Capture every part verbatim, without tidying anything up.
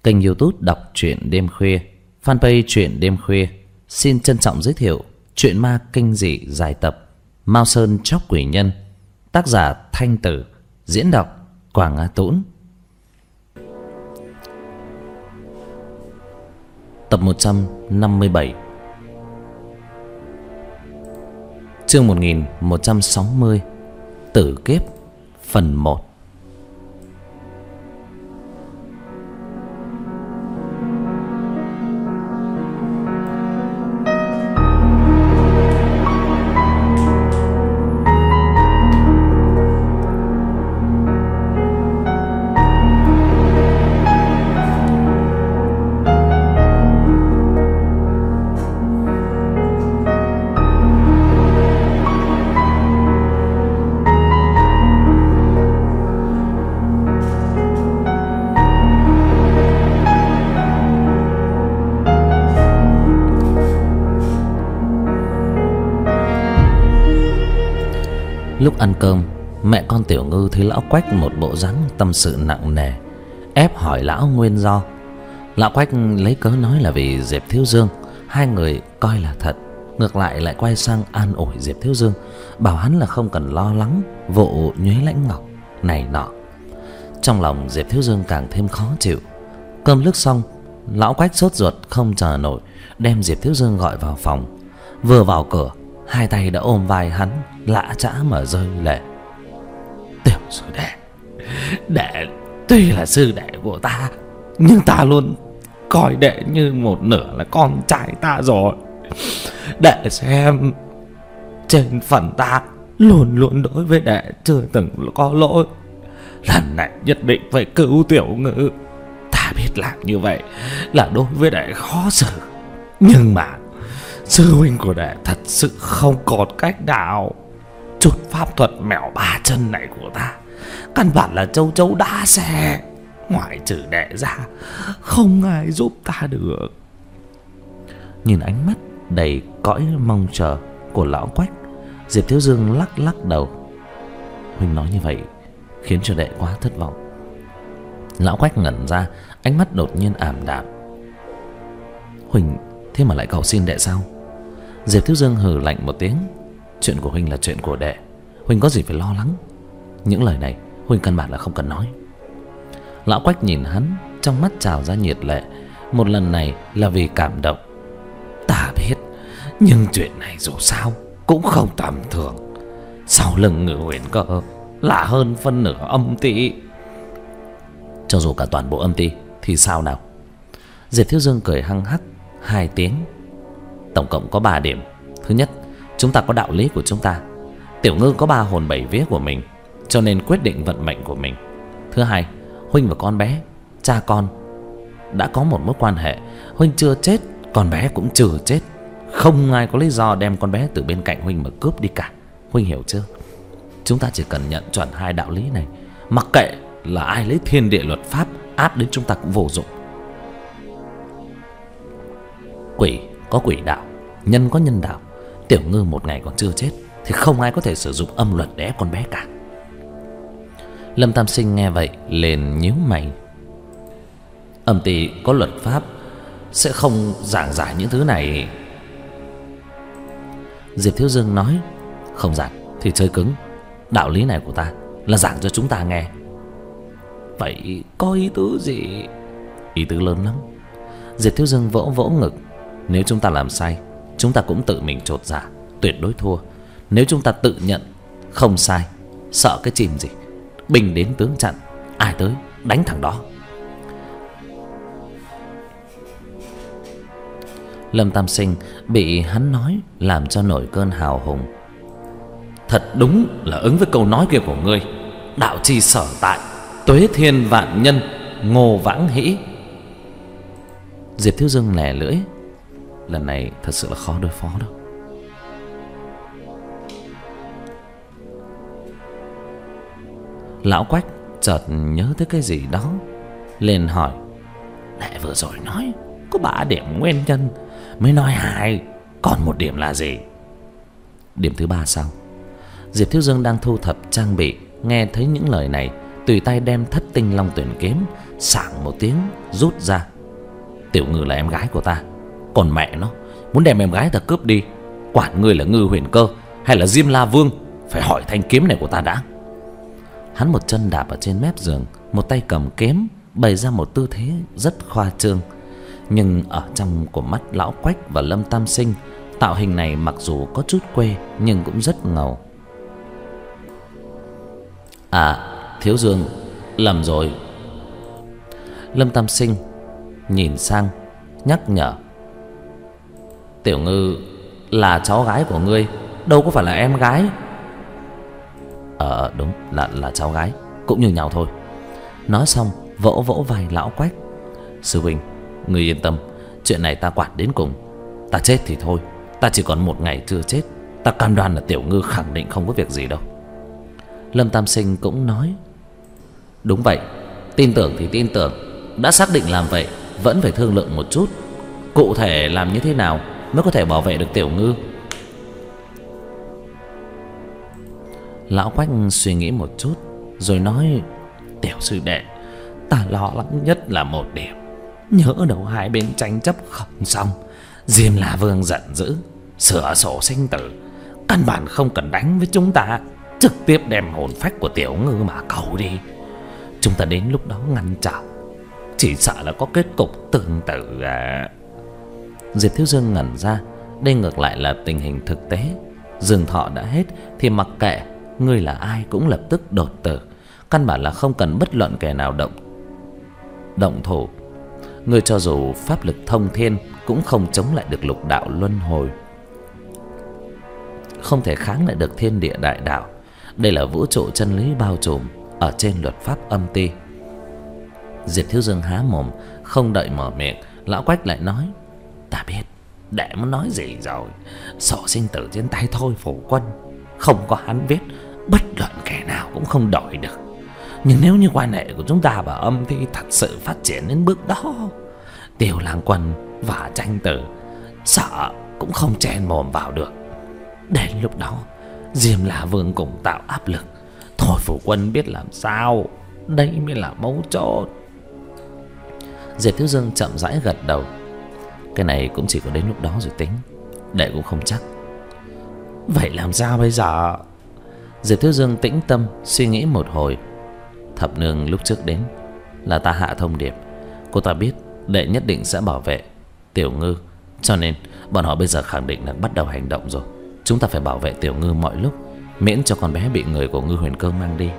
Kênh YouTube đọc truyện đêm khuya, fanpage truyện đêm khuya xin trân trọng giới thiệu truyện ma kinh dị dài tập Mao Sơn Chóc Quỷ Nhân, tác giả Thanh Tử, diễn đọc Quảng Á Tũng. Tập một trăm năm mươi bảy, chương một nghìn một trăm sáu mươi, Tử Kiếp, phần một. Lúc ăn cơm, mẹ con Tiểu Ngư thấy lão Quách một bộ dáng tâm sự nặng nề, ép hỏi lão nguyên do. Lão Quách lấy cớ nói là vì Diệp Thiếu Dương, hai người coi là thật. Ngược lại lại quay sang an ủi Diệp Thiếu Dương, bảo hắn là không cần lo lắng vụ Nhuế Lãnh Ngọc này nọ. Trong lòng Diệp Thiếu Dương càng thêm khó chịu. Cơm nước xong, lão Quách sốt ruột không chờ nổi, đem Diệp Thiếu Dương gọi vào phòng. Vừa vào cửa, hai tay đã ôm vai hắn, lạ chã mà rơi lệ. Tiểu sư đệ, đệ tuy là sư đệ của ta, nhưng ta luôn coi đệ như một nửa là con trai ta rồi. Đệ xem, trên phần ta luôn luôn đối với đệ chưa từng có lỗi. Lần này nhất định phải cứu Tiểu Ngư. Ta biết làm như vậy là đối với đệ khó xử, nhưng mà sư huynh của đệ thật sự không còn cách nào. Chút pháp thuật mèo ba chân này của ta căn bản là châu chấu đá xe, ngoại trừ đệ ra không ai giúp ta được. Nhìn ánh mắt đầy cõi mong chờ của lão Quách, Diệp Thiếu Dương lắc lắc đầu. Huynh nói như vậy khiến cho đệ quá thất vọng. Lão Quách ngẩn ra, ánh mắt đột nhiên ảm đạm. Huynh thế mà lại cầu xin đệ sao? Diệp Thiếu Dương hừ lạnh một tiếng. Chuyện của huynh là chuyện của đệ, huynh có gì phải lo lắng. Những lời này huynh căn bản là không cần nói. Lão Quách nhìn hắn, trong mắt trào ra nhiệt lệ. Một lần này là vì cảm động. Ta biết, nhưng chuyện này dù sao cũng không tầm thường. Sau lưng Ngự Huyền Cơ là hơn phân nửa âm ti. Cho dù cả toàn bộ âm ti thì sao nào? Diệp Thiếu Dương cười hăng hắc hai tiếng. Tổng cộng có ba điểm. Thứ nhất, chúng ta có đạo lý của chúng ta. Tiểu Ngư có ba hồn bảy vía của mình, cho nên quyết định vận mệnh của mình. Thứ hai, huynh và con bé, cha con đã có một mối quan hệ. Huynh chưa chết, con bé cũng chưa chết. Không ai có lý do đem con bé từ bên cạnh huynh mà cướp đi cả. Huynh hiểu chưa? Chúng ta chỉ cần nhận chuẩn hai đạo lý này, mặc kệ là ai lấy thiên địa luật pháp áp đến chúng ta cũng vô dụng. Quỷ có quỷ đạo, nhân có nhân đạo. Tiểu Ngư một ngày còn chưa chết thì không ai có thể sử dụng âm luật để ép con bé cả. Lâm Tam Sinh nghe vậy liền nhíu mày. Âm ty có luật pháp sẽ không giảng giải những thứ này. Diệp Thiếu Dương nói, không giảng thì chơi cứng. Đạo lý này của ta là giảng cho chúng ta nghe. Vậy có ý tứ gì? Ý tứ lớn lắm. Diệp Thiếu Dương vỗ vỗ ngực. Nếu chúng ta làm sai, chúng ta cũng tự mình chột dạ, tuyệt đối thua. Nếu chúng ta tự nhận không sai, sợ cái chim gì? Binh đến tướng chặn, ai tới đánh thằng đó. Lâm Tam Sinh bị hắn nói làm cho nổi cơn hào hùng. Thật đúng là ứng với câu nói kia của ngươi. Đạo chi sở tại, tuế thiên vạn nhân, ngô vãng hĩ. Diệp Thiếu Dương lè lưỡi. Lần này thật sự là khó đối phó đâu. Lão Quách chợt nhớ tới cái gì đó, liền hỏi. Đệ vừa rồi nói có ba điểm nguyên nhân, mới nói hai, còn một điểm là gì? Điểm thứ ba sao? Diệp Thiếu Dương đang thu thập trang bị, nghe thấy những lời này tùy tay đem thất tinh long tuyển kiếm sảng một tiếng rút ra. Tiểu Ngư là em gái của ta, còn mẹ nó muốn đem em gái ta cướp đi, quản ngươi là Ngư Huyền Cơ hay là Diêm La Vương, phải hỏi thanh kiếm này của ta đã. Hắn một chân đạp ở trên mép giường, một tay cầm kiếm, bày ra một tư thế rất khoa trương. Nhưng ở trong của mắt lão Quách và Lâm Tam Sinh, tạo hình này mặc dù có chút quê nhưng cũng rất ngầu. À, Thiếu Dương, lầm rồi. Lâm Tam Sinh nhìn sang nhắc nhở. Tiểu Ngư là cháu gái của ngươi, đâu có phải là em gái. Ờ đúng là là cháu gái, cũng như nhau thôi. Nói xong vỗ vỗ vai lão Quách. Sư huynh, ngươi yên tâm, chuyện này ta quản đến cùng. Ta chết thì thôi, ta chỉ còn một ngày chưa chết. Ta cam đoan là Tiểu Ngư khẳng định không có việc gì đâu. Lâm Tam Sinh cũng nói. Đúng vậy, tin tưởng thì tin tưởng, đã xác định làm vậy vẫn phải thương lượng một chút, cụ thể làm như thế nào mới có thể bảo vệ được Tiểu Ngư. Lão Quách suy nghĩ một chút rồi nói. Tiểu sư đệ, ta lo lắng nhất là một điểm. Nhỡ đâu hai bên tranh chấp không xong, Diêm La Vương giận dữ sửa sổ sinh tử, căn bản không cần đánh với chúng ta, trực tiếp đem hồn phách của Tiểu Ngư mà cầu đi. Chúng ta đến lúc đó ngăn trở, chỉ sợ là có kết cục tương tự à. Diệp Thiếu Dương ngẩn ra. Đây ngược lại là tình hình thực tế. Dương thọ đã hết thì mặc kệ ngươi là ai cũng lập tức đột tử, căn bản là không cần bất luận kẻ nào động động thủ. Ngươi cho dù pháp lực thông thiên cũng không chống lại được lục đạo luân hồi, không thể kháng lại được thiên địa đại đạo. Đây là vũ trụ chân lý bao trùm ở trên luật pháp âm ti. Diệp Thiếu Dương há mồm, không đợi mở miệng, lão Quách lại nói. Ta biết đệ muốn nói gì rồi. Sổ sinh tử trên tay Thôi Phủ Quân, không có hắn viết, bất luận kẻ nào cũng không đổi được. Nhưng nếu như quan hệ của chúng ta và âm thi thật sự phát triển đến bước đó, Tiêu Lang Quân và Tranh Tử sợ cũng không chen mồm vào được. Đến lúc đó Diêm La Vương cùng tạo áp lực, Thôi Phủ Quân biết làm sao. Đây mới là mấu chốt. Diệp Thiếu Dương chậm rãi gật đầu. Cái này cũng chỉ có đến lúc đó rồi tính, đệ cũng không chắc. Vậy làm sao bây giờ? Diệp Thiếu Dương tĩnh tâm suy nghĩ một hồi. Thập nương lúc trước đến là ta hạ thông điệp, cô ta biết đệ nhất định sẽ bảo vệ Tiểu Ngư, cho nên bọn họ bây giờ khẳng định là bắt đầu hành động rồi. Chúng ta phải bảo vệ Tiểu Ngư mọi lúc, miễn cho con bé bị người của Ngư Huyền Cơ mang đi.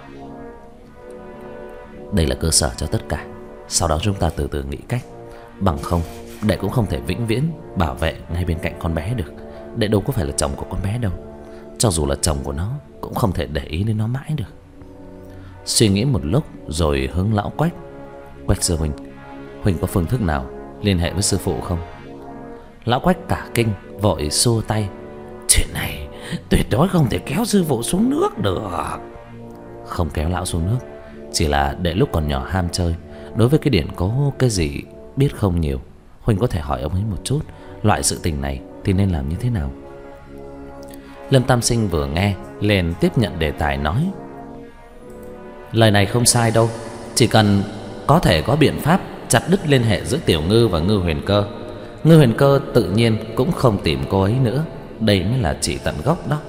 Đây là cơ sở cho tất cả. Sau đó chúng ta từ từ nghĩ cách. Bằng không đệ cũng không thể vĩnh viễn bảo vệ ngay bên cạnh con bé được. Đệ đâu có phải là chồng của con bé đâu. Cho dù là chồng của nó cũng không thể để ý đến nó mãi được. Suy nghĩ một lúc rồi hướng lão Quách. Quách sư huynh, huynh có phương thức nào liên hệ với sư phụ không? Lão Quách cả kinh vội xua tay. Chuyện này tuyệt đối không thể kéo sư phụ xuống nước được. Không kéo lão xuống nước, chỉ là để lúc còn nhỏ ham chơi, đối với cái điển cố cái gì biết không nhiều. Huynh có thể hỏi ông ấy một chút, loại sự tình này thì nên làm như thế nào. Lâm Tam Sinh vừa nghe liền tiếp nhận đề tài nói. Lời này không sai đâu, chỉ cần có thể có biện pháp chặt đứt liên hệ giữa Tiểu Ngư và Ngư Huyền Cơ, Ngư Huyền Cơ tự nhiên cũng không tìm cô ấy nữa. Đây mới là chỉ tận gốc đó.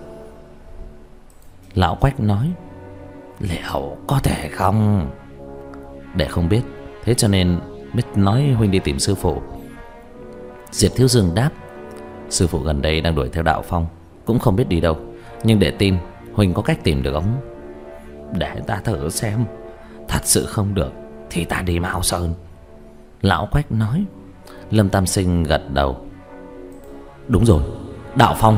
Lão Quách nói. Liệu có thể không? Để không biết, thế cho nên biết nói huynh đi tìm sư phụ. Diệp Thiếu Dương đáp. Sư phụ gần đây đang đuổi theo Đạo Phong, cũng không biết đi đâu. Nhưng để tin huynh có cách tìm được ông. Để ta thử xem. Thật sự không được thì ta đi Mao Sơn. Lão Quách nói. Lâm Tam Sinh gật đầu. Đúng rồi, Đạo Phong.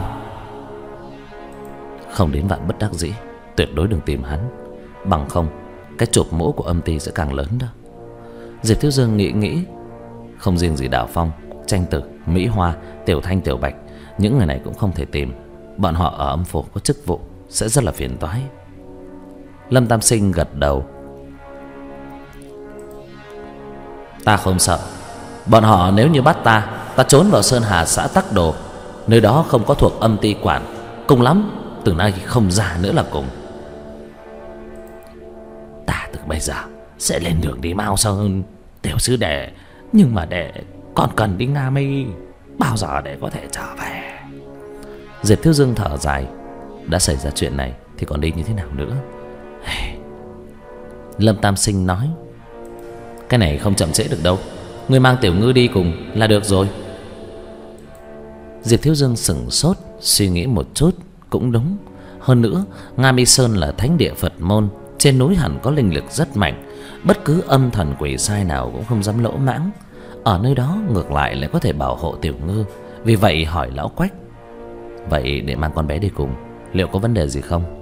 Không đến vạn bất đắc dĩ, tuyệt đối đừng tìm hắn. Bằng không cái chộp mũ của âm ty sẽ càng lớn đó. Diệp Thiếu Dương nghĩ nghĩ. Không riêng gì Đạo Phong, Tranh Tử, Mỹ Hoa, Tiểu Thanh, Tiểu Bạch, những người này cũng không thể tìm. Bọn họ ở âm phủ có chức vụ, sẽ rất là phiền toái. Lâm Tam Sinh gật đầu. Ta không sợ. Bọn họ nếu như bắt ta, ta trốn vào Sơn Hà xã Tắc Đồ, nơi đó không có thuộc âm ty quản, cùng lắm từ nay không già nữa là cùng. bây giờ sẽ lên đường đi Mao Sơn. Tiểu sư đệ, nhưng mà đệ còn cần đi Nga Mi, bao giờ để có thể trở về? Diệp Thiếu Dương thở dài. Đã xảy ra chuyện này thì còn đi như thế nào nữa? Lâm Tam Sinh nói: cái này không chậm trễ được đâu, ngươi mang Tiểu Ngư đi cùng là được rồi. Diệp Thiếu Dương sững sốt, suy nghĩ một chút. Cũng đúng. Hơn nữa, Nga Mi Sơn là thánh địa Phật môn, trên núi hẳn có linh lực rất mạnh, bất cứ âm thần quỷ sai nào cũng không dám lỗ mãng. Ở nơi đó ngược lại lại có thể bảo hộ Tiểu Ngư. Vì vậy hỏi lão Quách: vậy để mang con bé đi cùng, liệu có vấn đề gì không?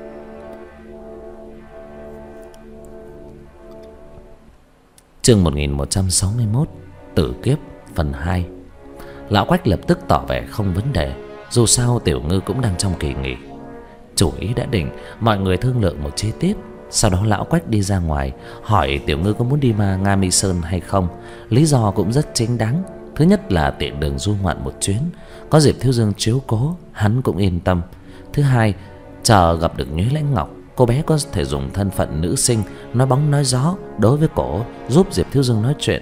Chương một nghìn một trăm sáu mươi mốt, Tử Kiếp phần hai. Lão Quách lập tức tỏ vẻ không vấn đề. Dù sao Tiểu Ngư cũng đang trong kỳ nghỉ. Chủ ý đã định, mọi người thương lượng một chi tiết. Sau đó lão Quách đi ra ngoài, hỏi Tiểu Ngư có muốn đi mà Nga Mi Sơn hay không. Lý do cũng rất chính đáng. Thứ nhất là tiện đường du ngoạn một chuyến, có Diệp Thiếu Dương chiếu cố, hắn cũng yên tâm. Thứ hai, chờ gặp được Nhuế Lãnh Ngọc, cô bé có thể dùng thân phận nữ sinh nói bóng nói gió đối với cổ, giúp Diệp Thiếu Dương nói chuyện.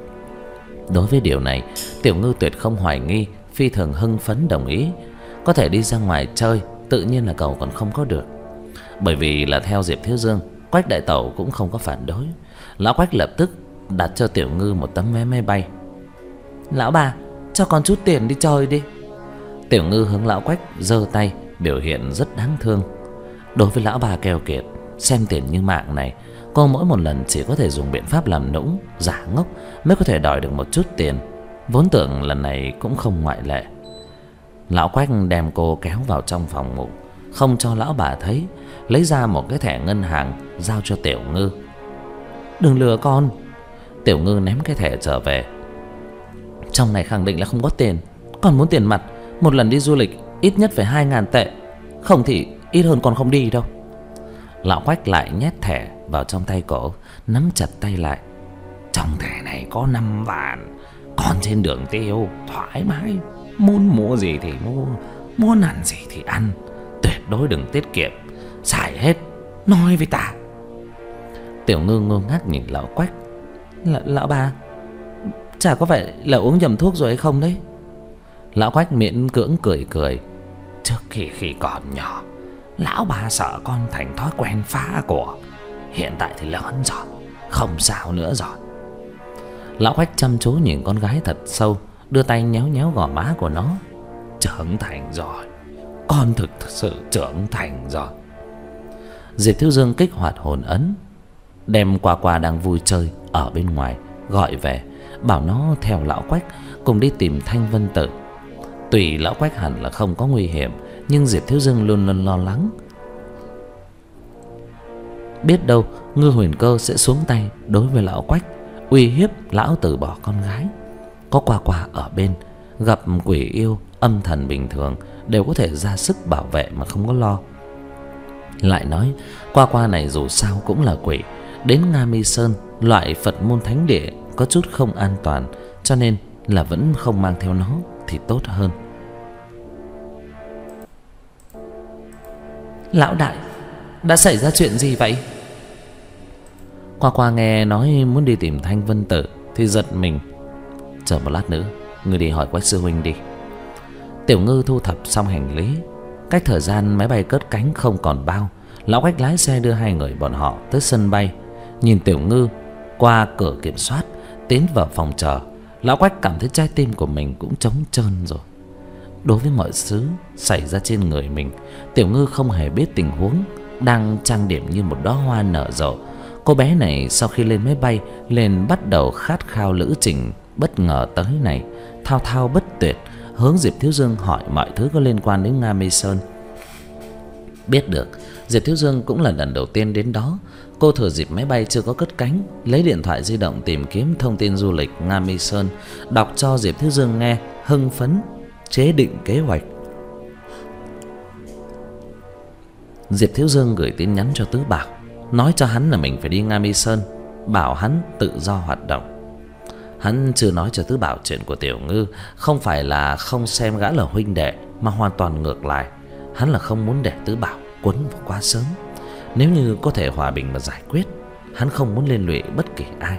Đối với điều này, Tiểu Ngư tuyệt không hoài nghi, phi thường hưng phấn đồng ý. Có thể đi ra ngoài chơi, tự nhiên là cậu còn không có được. Bởi vì là theo Diệp Thiếu Dương, Quách đại tẩu cũng không có phản đối. Lão Quách lập tức đặt cho Tiểu Ngư một tấm vé máy bay. Lão bà, cho con chút tiền đi chơi đi. Tiểu Ngư hướng lão Quách giơ tay, biểu hiện rất đáng thương. Đối với lão bà keo kiệt, xem tiền như mạng này, cô mỗi một lần chỉ có thể dùng biện pháp làm nũng, giả ngốc mới có thể đòi được một chút tiền. Vốn tưởng lần này cũng không ngoại lệ. Lão Quách đem cô kéo vào trong phòng ngủ, không cho lão bà thấy, lấy ra một cái thẻ ngân hàng giao cho Tiểu Ngư. Đừng lừa con. Tiểu Ngư ném cái thẻ trở về. Trong này khẳng định là không có tiền, còn muốn tiền mặt. Một lần đi du lịch ít nhất phải hai ngàn tệ, không thì ít hơn còn không đi đâu. Lão Quách lại nhét thẻ vào trong tay cổ, nắm chặt tay lại. Trong thẻ này có năm vạn, còn trên đường tiêu thoải mái, muốn mua gì thì mua, muốn ăn gì thì ăn, tuyệt đối đừng tiết kiệm, xài hết nói với ta. Tiểu Ngư ngơ ngác nhìn lão Quách. Lão bà, chả có phải là uống nhầm thuốc rồi hay không đấy? Lão Quách miễn cưỡng cười cười. Trước khi khi còn nhỏ, lão bà sợ con thành thói quen phá của. Hiện tại thì lớn rồi, không sao nữa rồi. Lão Quách chăm chú nhìn con gái thật sâu, đưa tay nhéo nhéo gò má của nó. Trưởng thành rồi, con thực sự trưởng thành rồi. Diệp Thiếu Dương kích hoạt hồn ấn, đem Qua Qua đang vui chơi ở bên ngoài gọi về, bảo nó theo lão Quách cùng đi tìm Thanh Vân Tử. Tùy lão Quách hẳn là không có nguy hiểm, nhưng Diệp Thiếu Dương luôn luôn lo lắng. Biết đâu Ngư Huyền Cơ sẽ xuống tay đối với lão Quách, uy hiếp lão từ bỏ con gái. Có Qua Qua ở bên, gặp quỷ yêu âm thần bình thường đều có thể ra sức bảo vệ mà không có lo. Lại nói Qua Qua này dù sao cũng là quỷ, đến Nga Mi Sơn, loại Phật môn thánh địa, có chút không an toàn, cho nên là vẫn không mang theo nó thì tốt hơn. Lão đại, đã xảy ra chuyện gì vậy? Qua Qua nghe nói muốn đi tìm Thanh Vân Tử thì giật mình. Chờ một lát nữa, ngươi đi hỏi Quách sư huynh đi. Tiểu Ngư thu thập xong hành lý, cách thời gian máy bay cất cánh không còn bao, lão Quách lái xe đưa hai người bọn họ tới sân bay. Nhìn Tiểu Ngư qua cửa kiểm soát tiến vào phòng chờ, lão Quách cảm thấy trái tim của mình cũng trống trơn rồi. Đối với mọi thứ xảy ra trên người mình, Tiểu Ngư không hề biết tình huống đang trang điểm như một đóa hoa nở rộ. Cô bé này sau khi lên máy bay lên bắt đầu khát khao lữ trình bất ngờ tới này, thao thao bất tuyệt hướng Diệp Thiếu Dương hỏi mọi thứ có liên quan đến Nga Mi Sơn. Biết được Diệp Thiếu Dương cũng là lần đầu tiên đến đó, cô thừa dịp máy bay chưa có cất cánh, lấy điện thoại di động tìm kiếm thông tin du lịch Nga Mi Sơn, đọc cho Diệp Thiếu Dương nghe, hưng phấn chế định kế hoạch. Diệp Thiếu Dương gửi tin nhắn cho Tứ Bảo, nói cho hắn là mình phải đi Nga Mi Sơn, bảo hắn tự do hoạt động. Hắn chưa nói cho Tứ Bảo chuyện của Tiểu Ngư, không phải là không xem gã là huynh đệ, mà hoàn toàn ngược lại, hắn là không muốn để Tứ Bảo quấn vào quá sớm. Nếu như có thể hòa bình mà giải quyết, hắn không muốn liên lụy bất kỳ ai.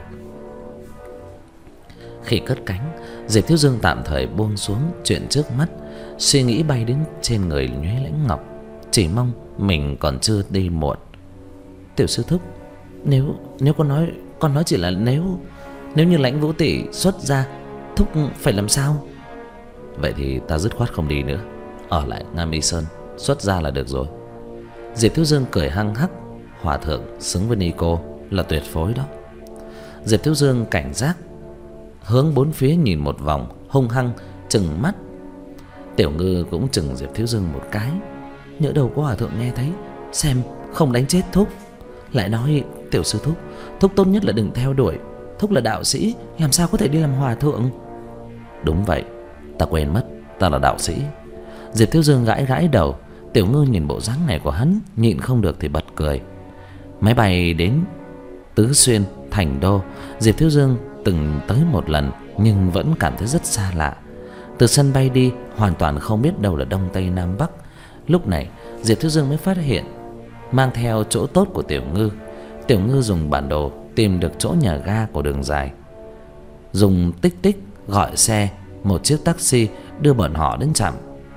Khi cất cánh, Diệp Thiếu Dương tạm thời buông xuống chuyện trước mắt, suy nghĩ bay đến trên người Nhuế Lãnh Ngọc, chỉ mong mình còn chưa đi muộn. Tiểu sư thúc, nếu nếu con nói con nói chỉ là nếu nếu như Lãnh Vũ tỷ xuất ra, thúc phải làm sao? Vậy thì ta dứt khoát không đi nữa, ở lại Nga Mi Sơn xuất ra là được rồi. Diệp Thiếu Dương cười hăng hắc, hòa thượng xứng với Nico là tuyệt phối đó. Diệp Thiếu Dương cảnh giác, hướng bốn phía nhìn một vòng, hung hăng trừng mắt. Tiểu Ngư cũng chừng Diệp Thiếu Dương một cái, nhỡ đâu có hòa thượng nghe thấy, xem không đánh chết thúc. Lại nói, tiểu sư thúc, thúc tốt nhất là đừng theo đuổi, thúc là đạo sĩ, làm sao có thể đi làm hòa thượng? Đúng vậy, ta quên mất, ta là đạo sĩ. Diệp Thiếu Dương gãi gãi đầu. Tiểu Ngư nhìn bộ dáng này của hắn, nhịn không được thì bật cười. Máy bay đến Tứ Xuyên, thành đô, Diệp Thiếu Dương từng tới một lần nhưng vẫn cảm thấy rất xa lạ. Từ sân bay đi, hoàn toàn không biết đâu là đông tây nam bắc. Lúc này Diệp Thiếu Dương mới phát hiện mang theo chỗ tốt của Tiểu Ngư. Tiểu Ngư dùng bản đồ tìm được chỗ nhà ga của đường dài, dùng tích tích gọi xe, một chiếc taxi đưa bọn họ đến trạm.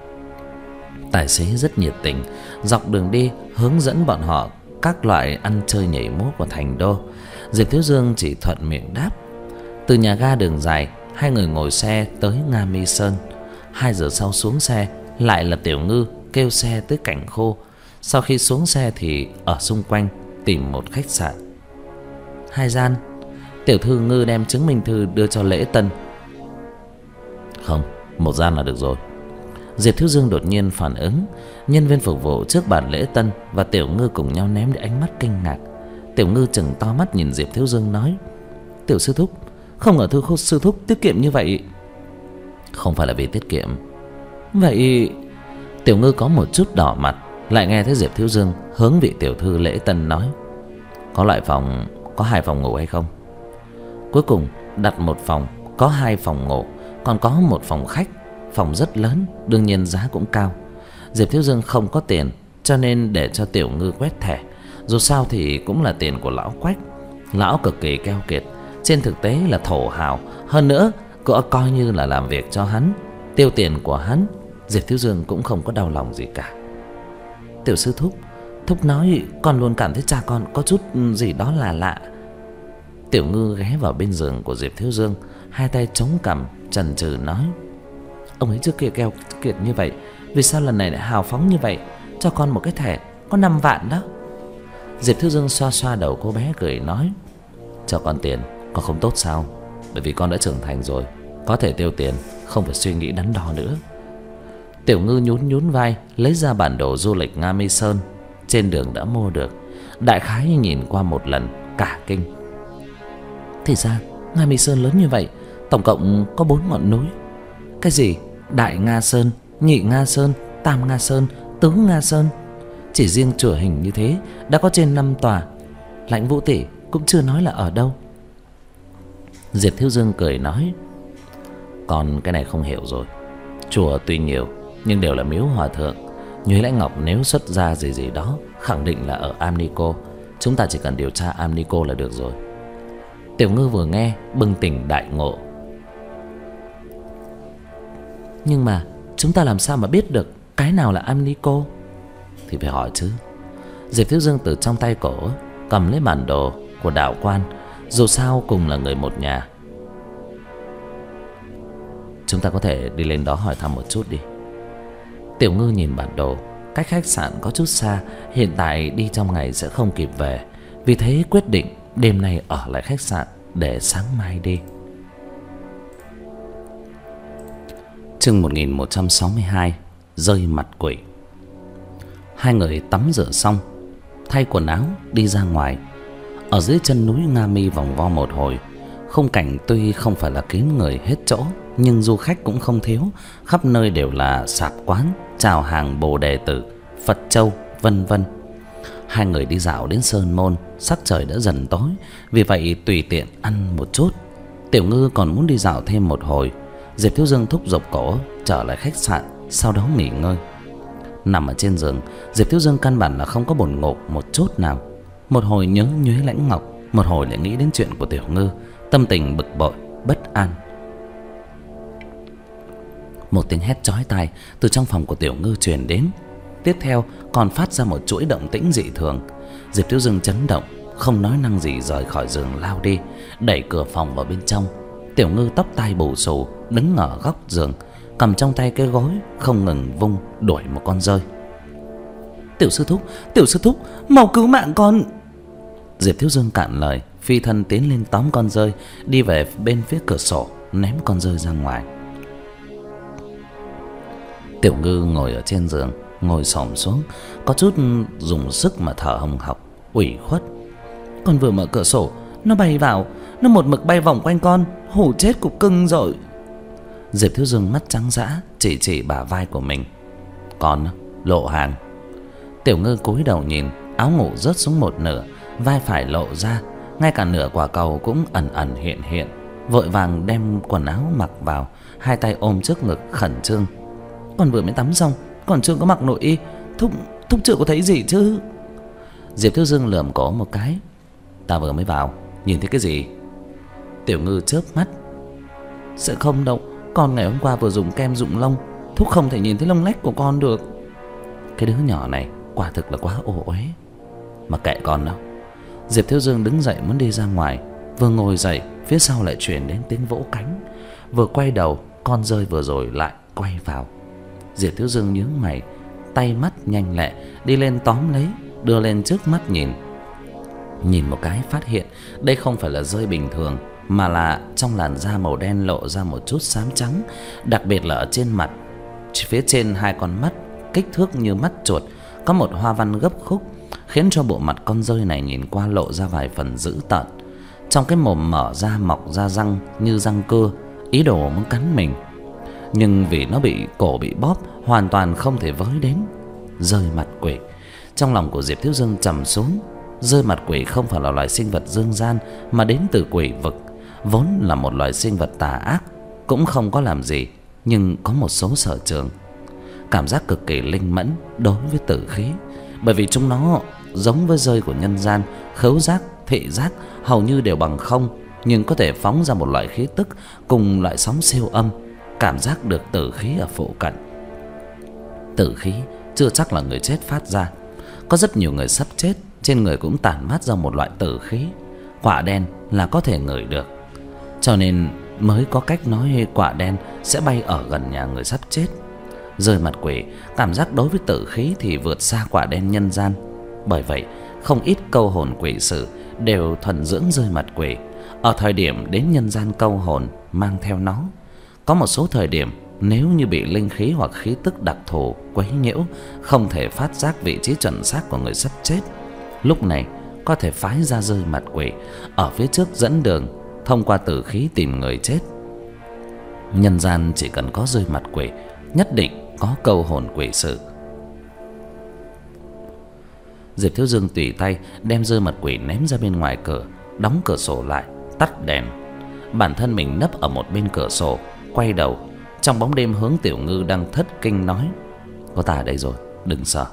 Tài xế rất nhiệt tình, dọc đường đi hướng dẫn bọn họ các loại ăn chơi nhảy múa của thành đô. Diệp Thiếu Dương chỉ thuận miệng đáp. Từ nhà ga đường dài, hai người ngồi xe tới Nga Mi Sơn. Hai giờ sau xuống xe, lại là Tiểu Ngư kêu xe tới cảnh khô. Sau khi xuống xe thì ở xung quanh tìm một khách sạn. Hai gian. Tiểu thư Ngư đem chứng minh thư đưa cho lễ tân. Không, một gian là được rồi. Diệp Thiếu Dương đột nhiên phản ứng. Nhân viên phục vụ trước bàn lễ tân và Tiểu Ngư cùng nhau ném đi ánh mắt kinh ngạc. Tiểu Ngư chừng to mắt nhìn Diệp Thiếu Dương nói: Tiểu sư thúc, không ngờ thư khô sư thúc tiết kiệm như vậy. Không phải là vì tiết kiệm. Vậy... Tiểu Ngư có một chút đỏ mặt, lại nghe thấy Diệp Thiếu Dương hướng vị tiểu thư lễ tân nói: Có loại phòng, có hai phòng ngủ hay không? Cuối cùng đặt một phòng, có hai phòng ngủ, còn có một phòng khách. Phòng rất lớn, đương nhiên giá cũng cao. Diệp Thiếu Dương không có tiền, cho nên để cho Tiểu Ngư quét thẻ. Dù sao thì cũng là tiền của lão Quách. Lão cực kỳ keo kiệt, trên thực tế là thổ hào. Hơn nữa cũng coi như là làm việc cho hắn, tiêu tiền của hắn. Diệp Thiếu Dương cũng không có đau lòng gì cả. Tiểu sư thúc, thúc nói con luôn cảm thấy cha con có chút gì đó là lạ. Tiểu Ngư ghé vào bên giường của Diệp Thiếu Dương, hai tay chống cằm chần chừ nói: Ông ấy trước kia keo kiệt như vậy, vì sao lần này lại hào phóng như vậy? Cho con một cái thẻ có năm vạn đó. Diệp Thiếu Dương xoa xoa đầu cô bé cười nói: Cho con tiền, con không tốt sao? Bởi vì con đã trưởng thành rồi, có thể tiêu tiền, không phải suy nghĩ đắn đo nữa. Tiểu Ngư nhún nhún vai, lấy ra bản đồ du lịch Nga Mi Sơn trên đường đã mua được. Đại khái nhìn qua một lần, cả kinh. Thì ra Nga Mi Sơn lớn như vậy, tổng cộng có bốn ngọn núi. Cái gì Đại Nga Sơn, Nhị Nga Sơn, Tam Nga Sơn, Tứ Nga Sơn. Chỉ riêng chùa hình như thế đã có trên năm tòa. Lãnh Vũ tỷ cũng chưa nói là ở đâu. Diệp Thiếu Dương cười nói: Còn cái này không hiểu rồi. Chùa tuy nhiều nhưng đều là miếu hòa thượng. Nhuế Lãnh Ngọc nếu xuất ra gì gì đó, khẳng định là ở Amnico. Chúng ta chỉ cần điều tra Amnico là được rồi. Tiểu Ngư vừa nghe bừng tỉnh đại ngộ. Nhưng mà chúng ta làm sao mà biết được cái nào là Amnico? Thì phải hỏi chứ. Diệp Thiếu Dương từ trong tay cổ cầm lấy bản đồ của đạo quan. Dù sao cùng là người một nhà, chúng ta có thể đi lên đó hỏi thăm một chút đi. Tiểu Ngư nhìn bản đồ, cách khách sạn có chút xa, hiện tại đi trong ngày sẽ không kịp về. Vì thế quyết định đêm nay ở lại khách sạn để sáng mai đi. Chương một nghìn một trăm sáu mươi hai, rơi mặt quỷ. Hai người tắm rửa xong, thay quần áo đi ra ngoài. Ở dưới chân núi Nga Mi vòng vo một hồi. Khung cảnh tuy không phải là kín người hết chỗ, nhưng du khách cũng không thiếu. Khắp nơi đều là sạp quán, chào hàng Bồ Đề Tử, Phật Châu, vân vân. Hai người đi dạo đến Sơn Môn, sắc trời đã dần tối, vì vậy tùy tiện ăn một chút. Tiểu Ngư còn muốn đi dạo thêm một hồi. Diệp Thiếu Dương thúc giục cổ trở lại khách sạn, sau đó nghỉ ngơi. Nằm ở trên giường, Diệp Thiếu Dương căn bản là không có buồn ngủ một chút nào. Một hồi nhớ Nhuế Lãnh Ngọc, một hồi lại nghĩ đến chuyện của Tiểu Ngư, tâm tình bực bội bất an. Một tiếng hét chói tai từ trong phòng của Tiểu Ngư truyền đến. Tiếp theo còn phát ra một chuỗi động tĩnh dị thường. Diệp Thiếu Dương chấn động, không nói năng gì rời khỏi giường lao đi, đẩy cửa phòng vào bên trong. Tiểu Ngư tóc tai bù xù đứng ở góc giường, cầm trong tay cái gối không ngừng vung đuổi một con dơi. Tiểu sư thúc, tiểu sư thúc, mau cứu mạng con. Diệp Thiếu Dương cạn lời, phi thân tiến lên tóm con dơi, đi về bên phía cửa sổ, ném con dơi ra ngoài. Tiểu Ngư ngồi ở trên giường, ngồi xổm xuống, có chút dùng sức mà thở hồng hộc, ủy khuất. Con vừa mở cửa sổ, nó bay vào, nó một mực bay vòng quanh con, hù chết cục cưng rồi. Diệp Thiếu Dương mắt trắng dã, chỉ chỉ bả vai của mình. Con lộ hàng. Tiểu Ngư cúi đầu nhìn, áo ngủ rớt xuống một nửa, vai phải lộ ra, ngay cả nửa quả cầu cũng ẩn ẩn hiện hiện. Vội vàng đem quần áo mặc vào, hai tay ôm trước ngực khẩn trương. Con vừa mới tắm xong, còn chưa có mặc nội y, thúc thúc chưa có thấy gì chứ? Diệp Thiếu Dương lườm cổ một cái. Ta vừa mới vào, nhìn thấy cái gì? Tiểu Ngư chớp mắt. Sẽ không đâu, con ngày hôm qua vừa dùng kem rụng lông, thúc không thể nhìn thấy lông lách của con được. Cái đứa nhỏ này quả thực là quá ô uế. Mà kệ con đâu. Diệp Thiếu Dương đứng dậy muốn đi ra ngoài, vừa ngồi dậy phía sau lại truyền đến tiếng vỗ cánh. Vừa quay đầu, con dơi vừa rồi lại quay vào. Diệp Thiếu Dương nhướng mày, tay mắt nhanh lẹ đi lên tóm lấy, đưa lên trước mắt nhìn. Nhìn một cái phát hiện đây không phải là dơi bình thường, mà là trong làn da màu đen lộ ra một chút xám trắng, đặc biệt là ở trên mặt. Phía trên hai con mắt kích thước như mắt chuột, có một hoa văn gấp khúc, khiến cho bộ mặt con dơi này nhìn qua lộ ra vài phần dữ tợn. Trong cái mồm mở ra mọc ra răng như răng cưa, ý đồ muốn cắn mình. Nhưng vì nó bị cổ bị bóp, hoàn toàn không thể với đến. Dơi mặt quỷ. Trong lòng của Diệp Thiếu Dương trầm xuống. Dơi mặt quỷ không phải là loài sinh vật dương gian, mà đến từ quỷ vực, vốn là một loài sinh vật tà ác, cũng không có làm gì, nhưng có một số sở trường. Cảm giác cực kỳ linh mẫn đối với tử khí, bởi vì chúng nó giống với dơi của nhân gian, khứu giác, thị giác hầu như đều bằng không, nhưng có thể phóng ra một loại khí tức cùng loại sóng siêu âm, cảm giác được tử khí ở phụ cận. Tử khí chưa chắc là người chết phát ra, có rất nhiều người sắp chết trên người cũng tản mát ra một loại tử khí, quả đen là có thể ngửi được. Cho nên mới có cách nói quả đen sẽ bay ở gần nhà người sắp chết. Rơi mặt quỷ cảm giác đối với tử khí thì vượt xa quả đen nhân gian. Bởi vậy không ít câu hồn quỷ sử đều thuần dưỡng rơi mặt quỷ, ở thời điểm đến nhân gian câu hồn mang theo nó. Có một số thời điểm nếu như bị linh khí hoặc khí tức đặc thù quấy nhiễu, không thể phát giác vị trí chuẩn xác của người sắp chết, lúc này có thể phái ra rơi mặt quỷ ở phía trước dẫn đường, thông qua tử khí tìm người chết. Nhân gian chỉ cần có rơi mặt quỷ, nhất định có câu hồn quỷ sử. Diệp Thiếu Dương tùy tay đem rơi mặt quỷ ném ra bên ngoài cửa, đóng cửa sổ lại, tắt đèn. Bản thân mình nấp ở một bên cửa sổ, quay đầu trong bóng đêm hướng Tiểu Ngư đang thất kinh nói: có ta ở đây rồi, đừng sợ.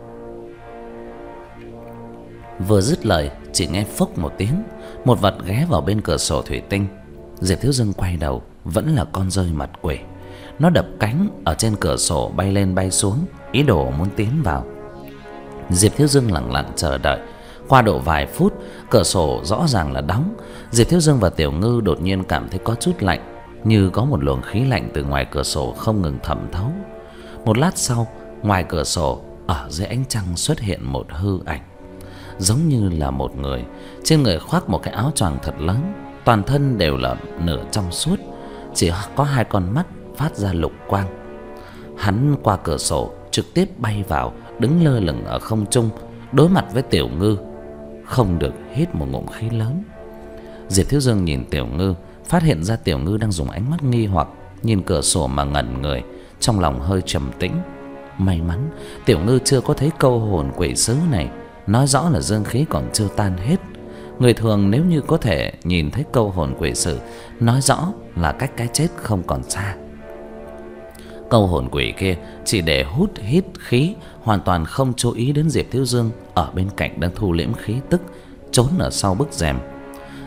Vừa dứt lời chỉ nghe phốc một tiếng, một vật ghé vào bên cửa sổ thủy tinh. Diệp Thiếu Dương quay đầu, vẫn là con rơi mặt quỷ. Nó đập cánh ở trên cửa sổ bay lên bay xuống, ý đồ muốn tiến vào. Diệp Thiếu Dương lặng lặng chờ đợi. Qua độ vài phút, cửa sổ rõ ràng là đóng. Diệp Thiếu Dương và Tiểu Ngư đột nhiên cảm thấy có chút lạnh, như có một luồng khí lạnh từ ngoài cửa sổ không ngừng thẩm thấu. Một lát sau, ngoài cửa sổ, ở dưới ánh trăng xuất hiện một hư ảnh, giống như là một người, trên người khoác một cái áo choàng thật lớn, toàn thân đều là nửa trong suốt, chỉ có hai con mắt phát ra lục quang. Hắn qua cửa sổ trực tiếp bay vào, đứng lơ lửng ở không trung, đối mặt với Tiểu Ngư, không được hít một ngụm khí lớn. Diệp Thiếu Dương nhìn Tiểu Ngư, phát hiện ra Tiểu Ngư đang dùng ánh mắt nghi hoặc nhìn cửa sổ mà ngẩn người, trong lòng hơi trầm tĩnh. May mắn Tiểu Ngư chưa có thấy câu hồn quỷ sứ này, nói rõ là dương khí còn chưa tan hết. Người thường nếu như có thể nhìn thấy câu hồn quỷ sử, nói rõ là cách cái chết không còn xa. Câu hồn quỷ kia chỉ để hút hít khí, hoàn toàn không chú ý đến Diệp Thiếu Dương ở bên cạnh đang thu liễm khí tức, trốn ở sau bức rèm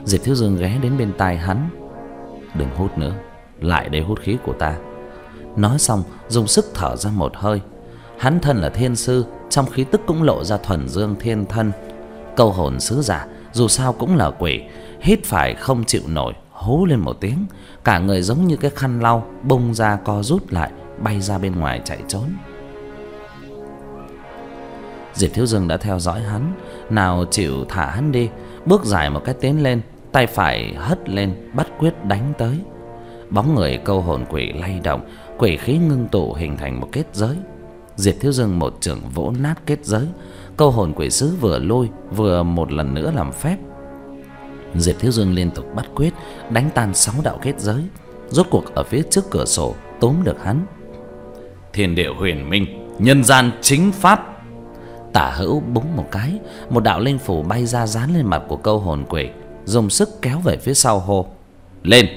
Diệp Thiếu Dương ghé đến bên tai hắn: "Đừng hút nữa, lại đây hút khí của ta." Nói xong dùng sức thở ra một hơi. Hắn thân là thiên sư, trong khí tức cũng lộ ra thuần dương thiên thân. Câu hồn sứ giả dù sao cũng là quỷ, hít phải không chịu nổi, hú lên một tiếng, cả người giống như cái khăn lau bung ra co rút lại, bay ra bên ngoài chạy trốn. Diệp Thiếu Dương đã theo dõi hắn, nào chịu thả hắn đi, bước dài một cái tiến lên, tay phải hất lên bắt quyết đánh tới. Bóng người câu hồn quỷ lay động, quỷ khí ngưng tụ hình thành một kết giới. Diệp Thiếu Dương một chưởng vỗ nát kết giới, câu hồn quỷ sứ vừa lôi vừa một lần nữa làm phép. Diệp Thiếu Dương liên tục bắt quyết đánh tan sáu đạo kết giới, rốt cuộc ở phía trước cửa sổ túm được hắn. Thiên địa huyền minh, nhân gian chính pháp. Tả hữu búng một cái, một đạo linh phủ bay ra dán lên mặt của câu hồn quỷ, dùng sức kéo về phía sau, hô: "Lên!"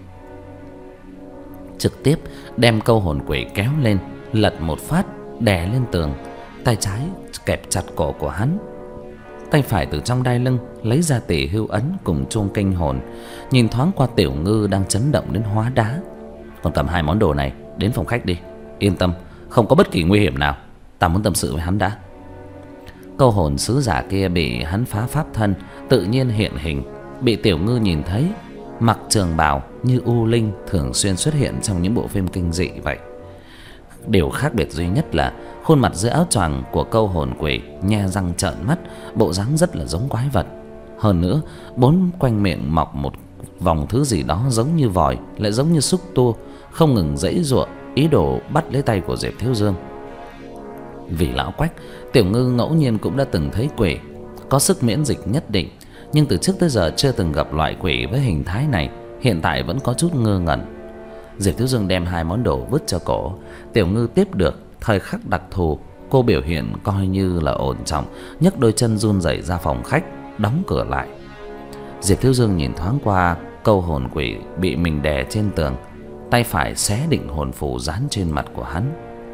Trực tiếp đem câu hồn quỷ kéo lên, lật một phát đè lên tường. Tay trái kẹp chặt cổ của hắn, tay phải từ trong đai lưng lấy ra tỷ hưu ấn cùng chuông kinh hồn, nhìn thoáng qua Tiểu Ngư đang chấn động đến hóa đá. "Còn cầm hai món đồ này đến phòng khách đi, yên tâm, không có bất kỳ nguy hiểm nào, ta muốn tâm sự với hắn đã." Câu hồn sứ giả kia bị hắn phá pháp thân, tự nhiên hiện hình, bị Tiểu Ngư nhìn thấy, mặc trường bào như U Linh thường xuyên xuất hiện trong những bộ phim kinh dị vậy. Điều khác biệt duy nhất là khuôn mặt dưới áo choàng của câu hồn quỷ nhe răng trợn mắt, bộ dáng rất là giống quái vật. Hơn nữa, bốn quanh miệng mọc một vòng thứ gì đó giống như vòi, lại giống như xúc tua, không ngừng giãy giụa ý đồ bắt lấy tay của Diệp Thiếu Dương. Vì lão Quách, Tiểu Ngư ngẫu nhiên cũng đã từng thấy quỷ, có sức miễn dịch nhất định, nhưng từ trước tới giờ chưa từng gặp loại quỷ với hình thái này, hiện tại vẫn có chút ngơ ngẩn. Diệp Thiếu Dương đem hai món đồ vứt cho cổ, Tiểu Ngư tiếp được. Thời khắc đặc thù, cô biểu hiện coi như là ổn trọng, nhấc đôi chân run rẩy ra phòng khách, đóng cửa lại. Diệp Thiếu Dương nhìn thoáng qua câu hồn quỷ bị mình đè trên tường, tay phải xé định hồn phù dán trên mặt của hắn.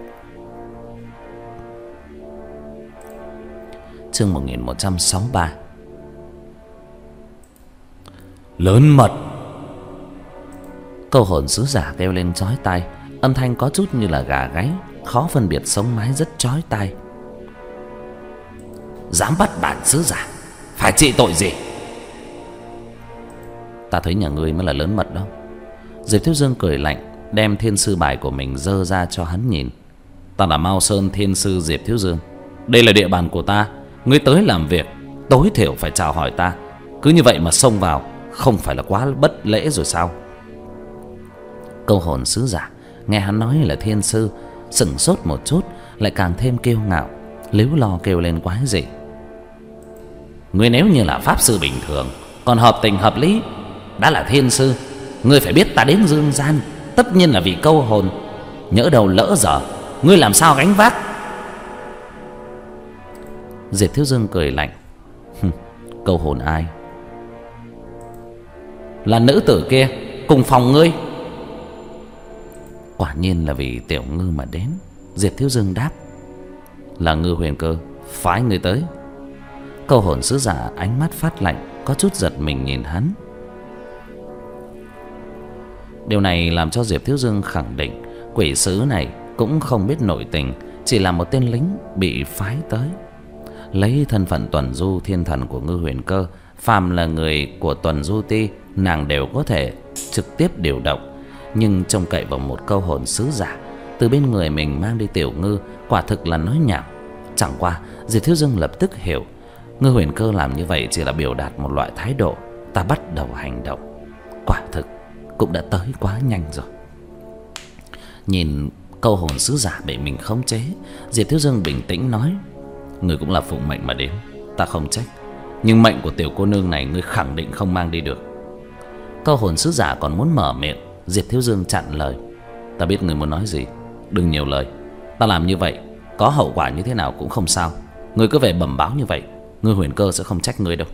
Chương một nghìn một trăm sáu mươi ba. Lớn mật. Câu hồn sứ giả kêu lên chói tai, âm thanh có chút như là gà gáy, khó phân biệt sống mái, rất chói tai. "Dám bắt bản sứ giả, phải trị tội gì?" "Ta thấy nhà ngươi mới là lớn mật đó." Diệp Thiếu Dương cười lạnh, đem thiên sư bài của mình giơ ra cho hắn nhìn. "Ta là Mao Sơn thiên sư Diệp Thiếu Dương, đây là địa bàn của ta, ngươi tới làm việc tối thiểu phải chào hỏi ta, cứ như vậy mà xông vào, không phải là quá bất lễ rồi sao?" Câu hồn sứ giả nghe hắn nói là thiên sư, sững sốt một chút, lại càng thêm kiêu ngạo, líu lo kêu lên quái dị: "Ngươi nếu như là pháp sư bình thường còn hợp tình hợp lý, đã là thiên sư, ngươi phải biết ta đến dương gian tất nhiên là vì câu hồn, nhỡ đầu lỡ dở, ngươi làm sao gánh vác?" Diệp Thiếu Dương cười lạnh: "Câu hồn ai?" "Là nữ tử kia cùng phòng ngươi." Quả nhiên là vì Tiểu Ngư mà đến. Diệp Thiếu Dương đáp: "Là Ngư Huyền Cơ phái người tới." Câu hồn sứ giả ánh mắt phát lạnh, có chút giật mình nhìn hắn. Điều này làm cho Diệp Thiếu Dương khẳng định quỷ sứ này cũng không biết nội tình, chỉ là một tên lính bị phái tới. Lấy thân phận tuần du thiên thần của Ngư Huyền Cơ, phàm là người của tuần du ti, nàng đều có thể trực tiếp điều động. Nhưng trông cậy vào một câu hồn sứ giả từ bên người mình mang đi Tiểu Ngư, quả thực là nói nhảm. Chẳng qua Diệp Thiếu Dương lập tức hiểu, Ngư Huyền Cơ làm như vậy chỉ là biểu đạt một loại thái độ, ta bắt đầu hành động. Quả thực cũng đã tới quá nhanh rồi. Nhìn câu hồn sứ giả bị mình khống chế, Diệp Thiếu Dương bình tĩnh nói: "Người cũng là phụng mệnh mà đến, ta không trách, nhưng mệnh của tiểu cô nương này ngươi khẳng định không mang đi được." Câu hồn sứ giả còn muốn mở miệng, Diệp Thiếu Dương chặn lời: "Ta biết người muốn nói gì, đừng nhiều lời. Ta làm như vậy có hậu quả như thế nào cũng không sao, người cứ về bẩm báo như vậy, Ngư Huyền Cơ sẽ không trách người đâu."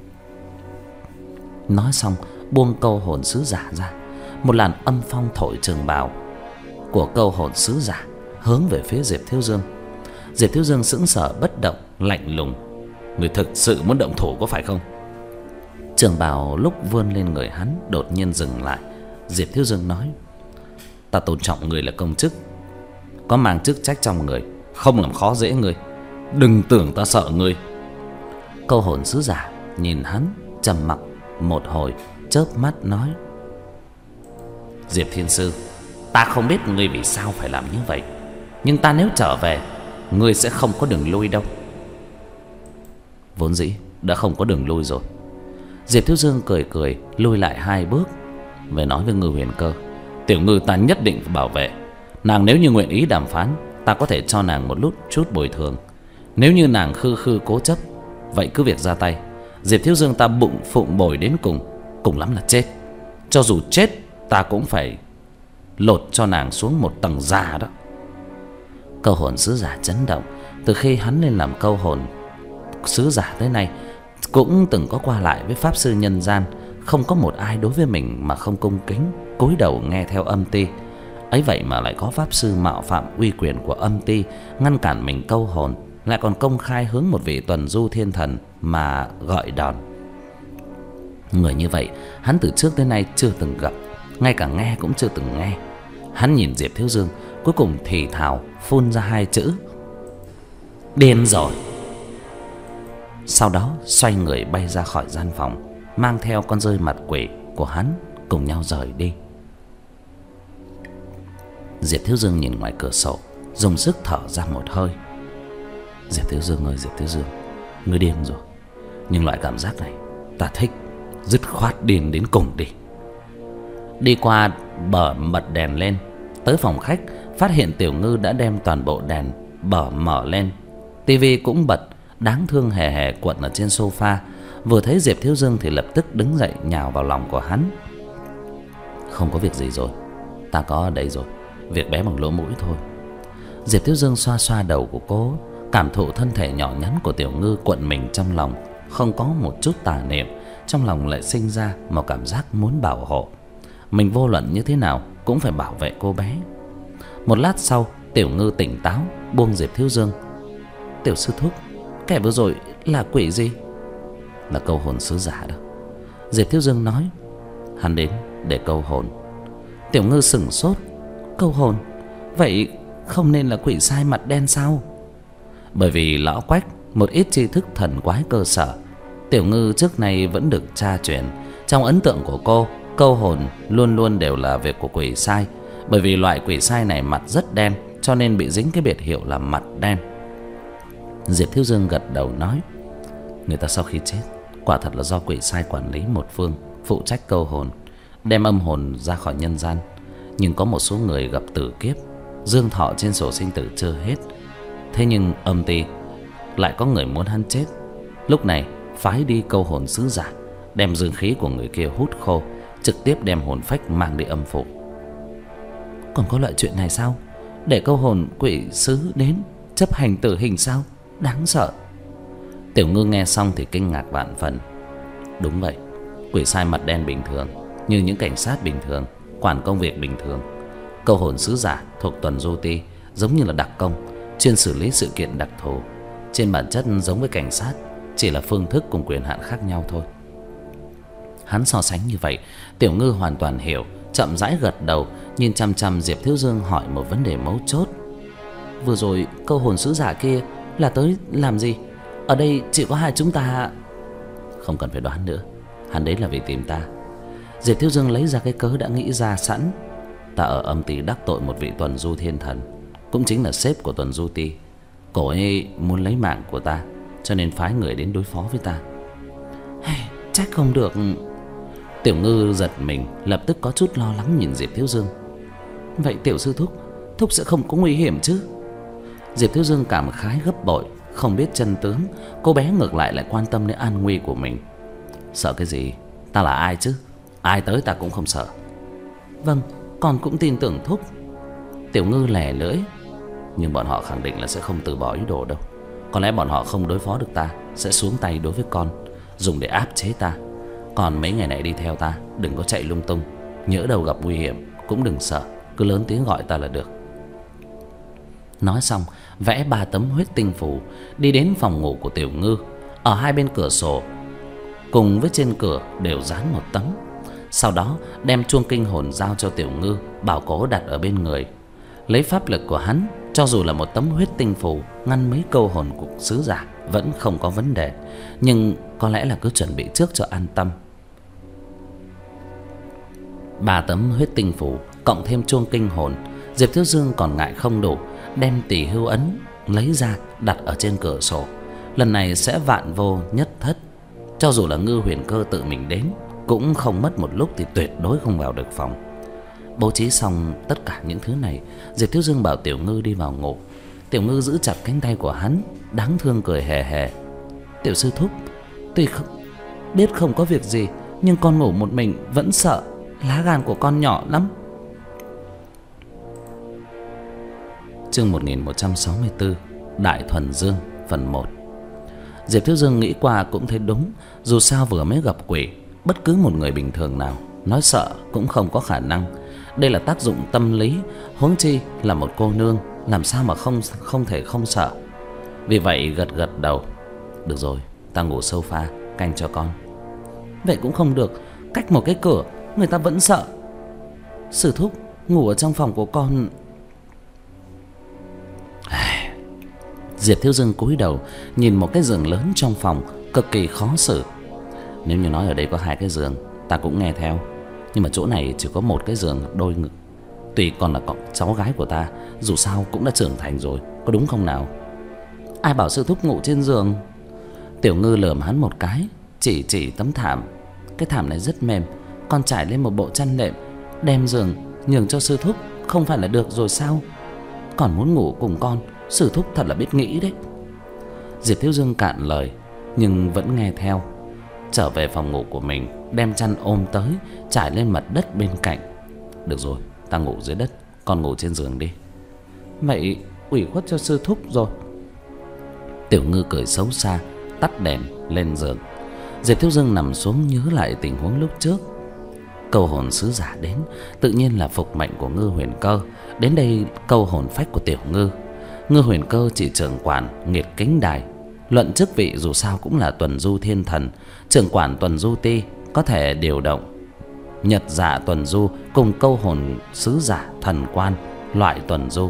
Nói xong buông câu hồn sứ giả ra, một làn âm phong thổi trường bào của câu hồn sứ giả hướng về phía Diệp Thiếu Dương. Diệp Thiếu Dương sững sờ bất động, lạnh lùng: "Người thực sự muốn động thủ có phải không?" Trường bào lúc vươn lên người hắn đột nhiên dừng lại. Diệp Thiếu Dương nói: "Ta tôn trọng người là công chức, có mang chức trách trong người, không làm khó dễ người. Đừng tưởng ta sợ ngươi." Câu hồn sứ giả nhìn hắn trầm mặc một hồi, chớp mắt nói: "Diệp Thiên Sư, ta không biết ngươi vì sao phải làm như vậy, nhưng ta nếu trở về, ngươi sẽ không có đường lui đâu." Vốn dĩ đã không có đường lui rồi. Diệp Thiếu Dương cười cười lui lại hai bước, về nói với Ngư Huyền Cơ: "Tiểu Ngư ta nhất định phải bảo vệ nàng. Nếu như nguyện ý đàm phán, ta có thể cho nàng một lúc chút bồi thường. Nếu như nàng khư khư cố chấp, vậy cứ việc ra tay. Diệp Thiếu Dương ta bụng phụng bồi đến cùng, cùng lắm là chết. Cho dù chết, ta cũng phải lột cho nàng xuống một tầng da đó." Câu hồn sứ giả chấn động. Từ khi hắn lên làm câu hồn sứ giả tới nay, cũng từng có qua lại với pháp sư nhân gian, không có một ai đối với mình mà không cung kính cúi đầu nghe theo âm ty. Ấy vậy mà lại có pháp sư mạo phạm uy quyền của âm ty, ngăn cản mình câu hồn, lại còn công khai hướng một vị tuần du thiên thần mà gọi đòn. Người như vậy hắn từ trước tới nay chưa từng gặp, ngay cả nghe cũng chưa từng nghe. Hắn nhìn Diệp Thiếu Dương, cuối cùng thì thào phun ra hai chữ: "Điên rồi." Sau đó xoay người bay ra khỏi gian phòng, mang theo con rơi mặt quỷ của hắn cùng nhau rời đi. Diệp Thiếu Dương nhìn ngoài cửa sổ, dùng sức thở ra một hơi. "Diệp Thiếu Dương ơi, Diệp Thiếu Dương, ngươi điên rồi. Nhưng loại cảm giác này ta thích, dứt khoát điên đến cùng đi." Đi qua bờ bật đèn lên, tới phòng khách, phát hiện Tiểu Ngư đã đem toàn bộ đèn bờ mở lên. Tivi cũng bật, đáng thương hề hề cuộn ở trên sofa. Vừa thấy Diệp Thiếu Dương thì lập tức đứng dậy nhào vào lòng của hắn. "Không có việc gì rồi, ta có ở đây rồi, việc bé bằng lỗ mũi thôi." Diệp Thiếu Dương xoa xoa đầu của cô, cảm thụ thân thể nhỏ nhắn của Tiểu Ngư cuộn mình trong lòng, không có một chút tà niệm. Trong lòng lại sinh ra một cảm giác muốn bảo hộ mình, vô luận như thế nào cũng phải bảo vệ cô bé. Một lát sau, Tiểu Ngư tỉnh táo buông Diệp Thiếu Dương: "Tiểu sư thúc, kẻ vừa rồi là quỷ gì?" "Là câu hồn sứ giả đó," Diệp Thiếu Dương nói. "Hắn đến để câu hồn." Tiểu Ngư sửng sốt: "Câu hồn? Vậy không nên là quỷ sai mặt đen sao?" Bởi vì lão Quách một ít tri thức thần quái cơ sở, Tiểu Ngư trước nay vẫn được tra truyền. Trong ấn tượng của cô, câu hồn luôn luôn đều là việc của quỷ sai. Bởi vì loại quỷ sai này mặt rất đen, cho nên bị dính cái biệt hiệu là mặt đen. Diệp Thiếu Dương gật đầu nói: "Người ta sau khi chết, quả thật là do quỷ sai quản lý một phương, phụ trách câu hồn, đem âm hồn ra khỏi nhân gian. Nhưng có một số người gặp tử kiếp, dương thọ trên sổ sinh tử chưa hết. Thế nhưng âm ty lại có người muốn hắn chết. Lúc này phái đi câu hồn sứ giả, đem dương khí của người kia hút khô, trực tiếp đem hồn phách mang đi âm phủ." "Còn có loại chuyện này sao? Để câu hồn quỷ sứ đến chấp hành tử hình sao? Đáng sợ." Tiểu Ngư nghe xong thì kinh ngạc vạn phần. Đúng vậy, quỷ sai mặt đen bình thường, như những cảnh sát bình thường, quản công việc bình thường. Câu hồn sứ giả thuộc tuần du ti, giống như là đặc công, chuyên xử lý sự kiện đặc thù. Trên bản chất giống với cảnh sát, chỉ là phương thức cùng quyền hạn khác nhau thôi. Hắn so sánh như vậy, Tiểu Ngư hoàn toàn hiểu, chậm rãi gật đầu, nhìn chăm chăm Diệp Thiếu Dương hỏi một vấn đề mấu chốt: "Vừa rồi câu hồn sứ giả kia là tới làm gì? Ở đây chỉ có hai chúng ta." "Không cần phải đoán nữa, hắn đến là vì tìm ta." Diệp Thiếu Dương lấy ra cái cớ đã nghĩ ra sẵn: "Ta ở âm ty đắc tội một vị tuần du thiên thần, cũng chính là sếp của tuần du ti. Cổ ấy muốn lấy mạng của ta, cho nên phái người đến đối phó với ta." "Hey, trách không được." Tiểu Ngư giật mình, lập tức có chút lo lắng nhìn Diệp Thiếu Dương: "Vậy tiểu sư thúc, thúc sẽ không có nguy hiểm chứ?" Diệp Thiếu Dương cảm khái gấp bội, không biết chân tướng, cô bé ngược lại lại quan tâm đến an nguy của mình. "Sợ cái gì? Ta là ai chứ? Ai tới ta cũng không sợ." "Vâng, con cũng tin tưởng thúc." Tiểu Ngư lẻ lưỡi: "Nhưng bọn họ khẳng định là sẽ không từ bỏ ý đồ đâu. Có lẽ bọn họ không đối phó được ta, sẽ xuống tay đối với con, dùng để áp chế ta. Còn mấy ngày này đi theo ta, đừng có chạy lung tung. Nhỡ đâu gặp nguy hiểm cũng đừng sợ, cứ lớn tiếng gọi ta là được." Nói xong, vẽ ba tấm huyết tinh phù, đi đến phòng ngủ của Tiểu Ngư. Ở hai bên cửa sổ cùng với trên cửa đều dán một tấm. Sau đó đem chuông kinh hồn giao cho Tiểu Ngư, bảo cố đặt ở bên người. Lấy pháp lực của hắn, cho dù là một tấm huyết tinh phù ngăn mấy câu hồn của sứ giả vẫn không có vấn đề, nhưng có lẽ là cứ chuẩn bị trước cho an tâm. Ba tấm huyết tinh phù cộng thêm chuông kinh hồn, Diệp Thiếu Dương còn ngại không đủ, đem tỷ hưu ấn lấy ra đặt ở trên cửa sổ. Lần này sẽ vạn vô nhất thất, cho dù là Ngư Huyền Cơ tự mình đến cũng không mất một lúc thì tuyệt đối không vào được phòng. Bố trí xong tất cả những thứ này, Diệp Thiếu Dương bảo Tiểu Ngư đi vào ngủ. Tiểu Ngư giữ chặt cánh tay của hắn, đáng thương cười hề hề. Tiểu sư thúc, tuy không biết không có việc gì, nhưng con ngủ một mình vẫn sợ, lá gan của con nhỏ lắm. Chương một nghìn một trăm sáu mươi tư, Đại Thuần Dương phần một. Diệp Thiếu Dương nghĩ qua cũng thấy đúng. Dù sao vừa mới gặp quỷ, bất cứ một người bình thường nào nói sợ cũng không có khả năng. Đây là tác dụng tâm lý, huống chi là một cô nương, làm sao mà không không thể không sợ. Vì vậy gật gật đầu. Được rồi, ta ngủ sofa canh cho con. Vậy cũng không được, cách một cái cửa người ta vẫn sợ. Sư thúc, ngủ ở trong phòng của con. Diệp Thiếu Dương cúi đầu nhìn một cái giường lớn trong phòng, cực kỳ khó xử. Nếu như nói ở đây có hai cái giường, ta cũng nghe theo. Nhưng mà chỗ này chỉ có một cái giường đôi ngực. Tuy còn là con cháu gái của ta, dù sao cũng đã trưởng thành rồi, có đúng không nào? Ai bảo sư thúc ngủ trên giường? Tiểu Ngư lườm hắn một cái, chỉ chỉ tấm thảm. Cái thảm này rất mềm, con trải lên một bộ chăn đệm, đem giường nhường cho sư thúc không phải là được rồi sao? Còn muốn ngủ cùng con, sư thúc thật là biết nghĩ đấy. Diệp Thiếu Dương cạn lời nhưng vẫn nghe theo. Trở về phòng ngủ của mình, đem chăn ôm tới, trải lên mặt đất bên cạnh. Được rồi, ta ngủ dưới đất, con ngủ trên giường đi. Vậy ủy khuất cho sư thúc rồi. Tiểu Ngư cười xấu xa, tắt đèn lên giường. Diệp Thiếu Dương nằm xuống nhớ lại tình huống lúc trước. Câu hồn sứ giả đến, tự nhiên là phục mệnh của Ngư Huyền Cơ. Đến đây câu hồn phách của Tiểu Ngư. Ngư Huyền Cơ chỉ trưởng quản Nghiệt Kính Đài. Luận chức vị dù sao cũng là tuần du thiên thần, trưởng quản tuần du ti, có thể điều động nhật dạ tuần du cùng câu hồn sứ giả thần quan loại tuần du.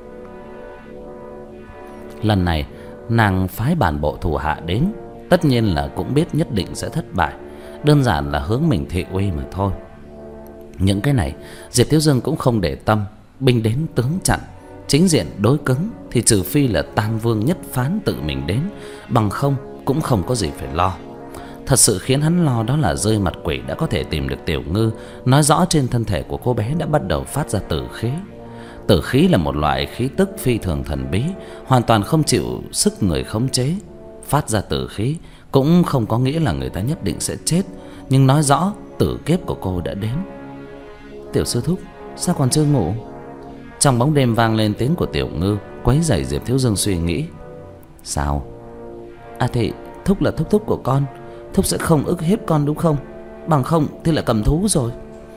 Lần này nàng phái bản bộ thủ hạ đến, tất nhiên là cũng biết nhất định sẽ thất bại, đơn giản là hướng mình thị uy mà thôi. Những cái này Diệp Thiếu Dương cũng không để tâm. Binh đến tướng chặn, chính diện đối cứng thì trừ phi là Tam Vương Nhất Phán tự mình đến, bằng không cũng không có gì phải lo. Thật sự khiến hắn lo đó là rơi mặt quỷ đã có thể tìm được Tiểu Ngư, nói rõ trên thân thể của cô bé đã bắt đầu phát ra tử khí. Tử khí là một loại khí tức phi thường thần bí, hoàn toàn không chịu sức người khống chế. Phát ra tử khí cũng không có nghĩa là người ta nhất định sẽ chết, nhưng nói rõ tử kiếp của cô đã đến. Tiểu sư thúc, sao còn chưa ngủ? Trong bóng đêm vang lên tiếng của Tiểu Ngư, quấy rầy Diệp Thiếu Dương suy nghĩ. Sao? À thì thúc là thúc thúc của con, thúc sẽ không ức hiếp con đúng không? Bằng không thì là cầm thú rồi.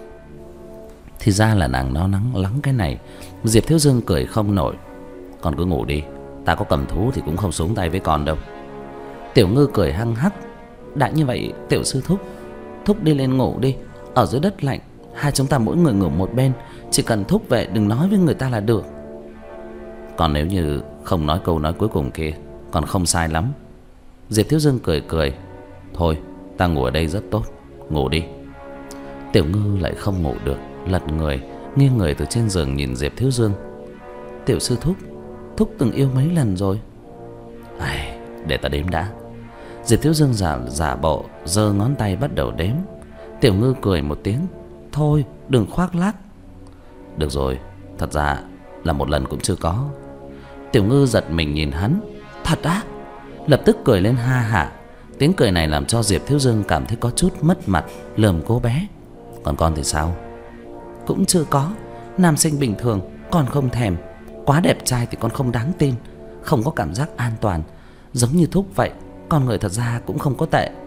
Thì ra là nàng lo lắng lắng cái này. Diệp Thiếu Dương cười không nổi. Con cứ ngủ đi, ta có cầm thú thì cũng không xuống tay với con đâu. Tiểu Ngư cười hăng hắc. Đã như vậy Tiểu sư thúc, thúc đi lên ngủ đi. Ở dưới đất lạnh, hai chúng ta mỗi người ngủ một bên, chỉ cần thúc về đừng nói với người ta là được. Còn nếu như không nói câu nói cuối cùng kia, còn không sai lắm. Diệp Thiếu Dương cười cười. Thôi, ta ngủ ở đây rất tốt, ngủ đi. Tiểu Ngư lại không ngủ được, lật người, nghiêng người từ trên giường nhìn Diệp Thiếu Dương. Tiểu sư thúc, thúc từng yêu mấy lần rồi? Ai, để ta đếm đã. Diệp Thiếu Dương giả, giả bộ, giơ ngón tay bắt đầu đếm. Tiểu Ngư cười một tiếng. Thôi, đừng khoác lác. Được rồi, thật ra là một lần cũng chưa có. Tiểu Ngư giật mình nhìn hắn. Thật á? Lập tức cười lên ha hả. Tiếng cười này làm cho Diệp Thiếu Dương cảm thấy có chút mất mặt, lườm cô bé. Còn con thì sao? Cũng chưa có. Nam sinh bình thường con không thèm. Quá đẹp trai thì con không đáng tin, không có cảm giác an toàn. Giống như thúc vậy, con người thật ra cũng không có tệ.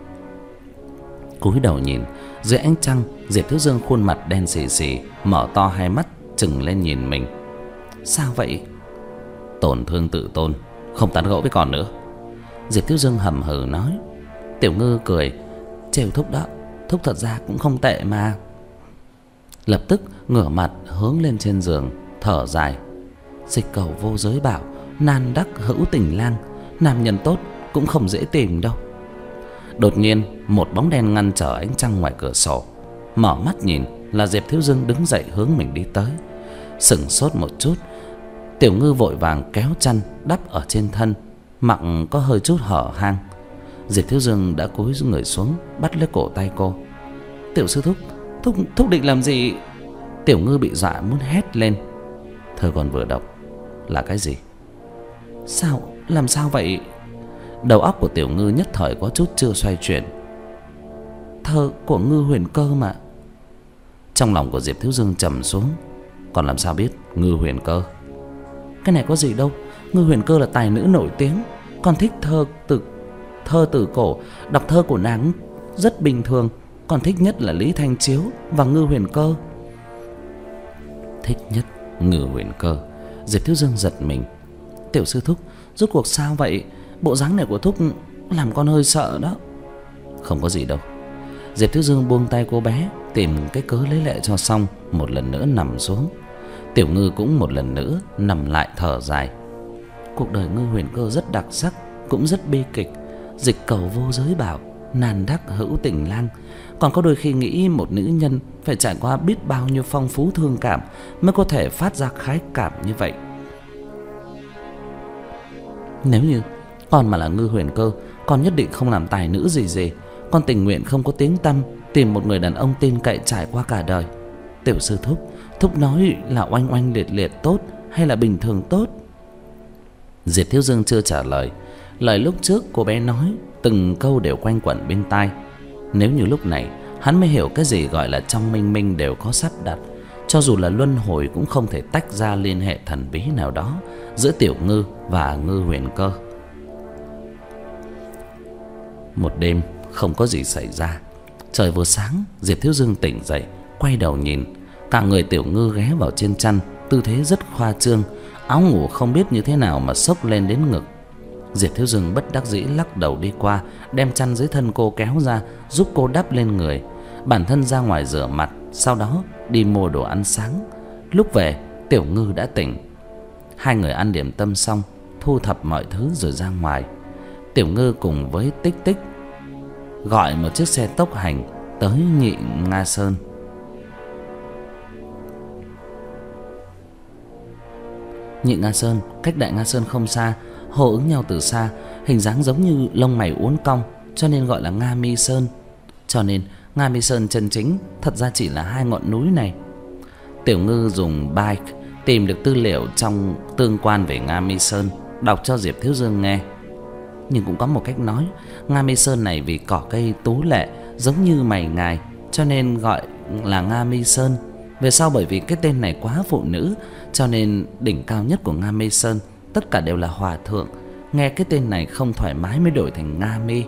Cúi đầu nhìn, dưới ánh trăng, Diệp Thiếu Dương khuôn mặt đen xì xì, mở to hai mắt trừng lên nhìn mình. Sao vậy? Tổn thương tự tôn, không tán gẫu với con nữa. Diệp Thiếu Dương hầm hừ nói. Tiểu Ngư cười. trêu Thúc đó, Thúc thật ra cũng không tệ mà. Lập tức ngửa mặt hướng lên trên giường, thở dài. Dịch cầu vô giới bảo, nan đắc hữu tình lang, nam nhân tốt cũng không dễ tìm đâu. Đột nhiên một bóng đen ngăn trở ánh trăng ngoài cửa sổ. Mở mắt nhìn là Diệp Thiếu Dương đứng dậy hướng mình đi tới. Sững sốt một chút, Tiểu Ngư vội vàng kéo chăn đắp ở trên thân, mặc có hơi chút hở hang. Diệp Thiếu Dương đã cúi người xuống, bắt lấy cổ tay cô. Tiểu sư thúc, thúc thúc định làm gì? Tiểu Ngư bị dọa muốn hét lên. Thơ còn vừa đọc là cái gì? Sao? Làm sao vậy? Đầu óc của Tiểu Ngư nhất thời có chút chưa xoay chuyển. Thơ của Ngư Huyền Cơ mà. Trong lòng của Diệp Thiếu Dương trầm xuống. Còn làm sao biết Ngư Huyền Cơ? Cái này có gì đâu, Ngư Huyền Cơ là tài nữ nổi tiếng. Con thích thơ từ thơ từ cổ, đọc thơ của nàng rất bình thường. Con thích nhất là Lý Thanh Chiếu và Ngư Huyền Cơ. Thích nhất Ngư Huyền Cơ? Diệp Thiếu Dương giật mình. Tiểu sư thúc, rốt cuộc sao vậy? Bộ dáng này của thúc làm con hơi sợ đó. Không có gì đâu. Diệp Thiếu Dương buông tay cô bé, tìm cái cớ lấy lệ cho xong, một lần nữa nằm xuống. Tiểu Ngư cũng một lần nữa nằm lại thở dài. Cuộc đời Ngư Huyền Cơ rất đặc sắc, cũng rất bi kịch. Dịch cầu vô giới bảo, nan đắc hữu tình lang. Còn có đôi khi nghĩ một nữ nhân phải trải qua biết bao nhiêu phong phú thương cảm mới có thể phát ra khái cảm như vậy. Nếu như con mà là Ngư Huyền Cơ, con nhất định không làm tài nữ gì gì. Con tình nguyện không có tiếng tăm, tìm một người đàn ông tin cậy trải qua cả đời. Tiểu sư thúc, thúc nói là oanh oanh liệt liệt tốt hay là bình thường tốt? Diệp Thiếu Dương chưa trả lời. Lời lúc trước cô bé nói từng câu đều quanh quẩn bên tai. Nếu như lúc này hắn mới hiểu cái gì gọi là trong minh minh đều có sắp đặt. Cho dù là luân hồi cũng không thể tách ra liên hệ thần bí nào đó giữa Tiểu Ngư và Ngư Huyền Cơ. Một đêm không có gì xảy ra. Trời vừa sáng, Diệp Thiếu Dương tỉnh dậy, quay đầu nhìn. Cả người Tiểu Ngư ghé vào trên chăn, tư thế rất khoa trương. Áo ngủ không biết như thế nào mà xốc lên đến ngực. Diệp Thiếu Dương bất đắc dĩ lắc đầu đi qua, đem chăn dưới thân cô kéo ra, giúp cô đắp lên người. Bản thân ra ngoài rửa mặt, sau đó đi mua đồ ăn sáng. Lúc về, Tiểu Ngư đã tỉnh. Hai người ăn điểm tâm xong, thu thập mọi thứ rồi ra ngoài. Tiểu Ngư cùng với Tích Tích gọi một chiếc xe tốc hành tới Nhị Nga Sơn. Nhị Nga Sơn cách Đại Nga Sơn không xa, hô ứng nhau từ xa, hình dáng giống như lông mày uốn cong, cho nên gọi là Nga Mi Sơn. Cho nên Nga Mi Sơn chân chính thật ra chỉ là hai ngọn núi này. Tiểu Ngư dùng bike tìm được tư liệu trong tương quan về Nga Mi Sơn, đọc cho Diệp Thiếu Dương nghe. Nhưng cũng có một cách nói, Nga Mi Sơn này vì cỏ cây tú lệ giống như mày ngài, cho nên gọi là Nga Mi Sơn. Về sau bởi vì cái tên này quá phụ nữ, cho nên đỉnh cao nhất của Nga Mi Sơn tất cả đều là hòa thượng. Nghe cái tên này không thoải mái mới đổi thành Nga Mi.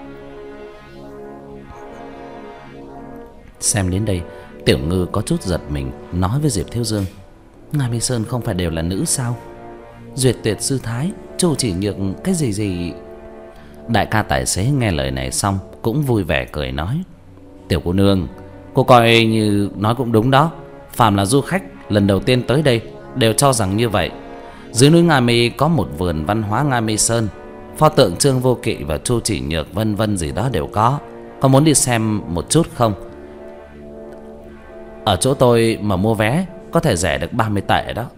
Xem đến đây, Tiểu Ngư có chút giật mình, nói với Diệp Thiếu Dương: Nga Mi Sơn không phải đều là nữ sao? Duyệt Tuyệt Sư Thái, Chu Chỉ Nhược cái gì gì. Đại ca tài xế nghe lời này xong cũng vui vẻ cười nói: Tiểu cô nương, cô coi như nói cũng đúng đó. Phàm là du khách lần đầu tiên tới đây đều cho rằng như vậy. Dưới núi Nga Mi có một vườn văn hóa Nga Mi Sơn, pho tượng Trương Vô Kỵ và Chu Chỉ Nhược vân vân gì đó đều có. Có muốn đi xem một chút không? Ở chỗ tôi mà mua vé có thể rẻ được ba mươi tệ đó.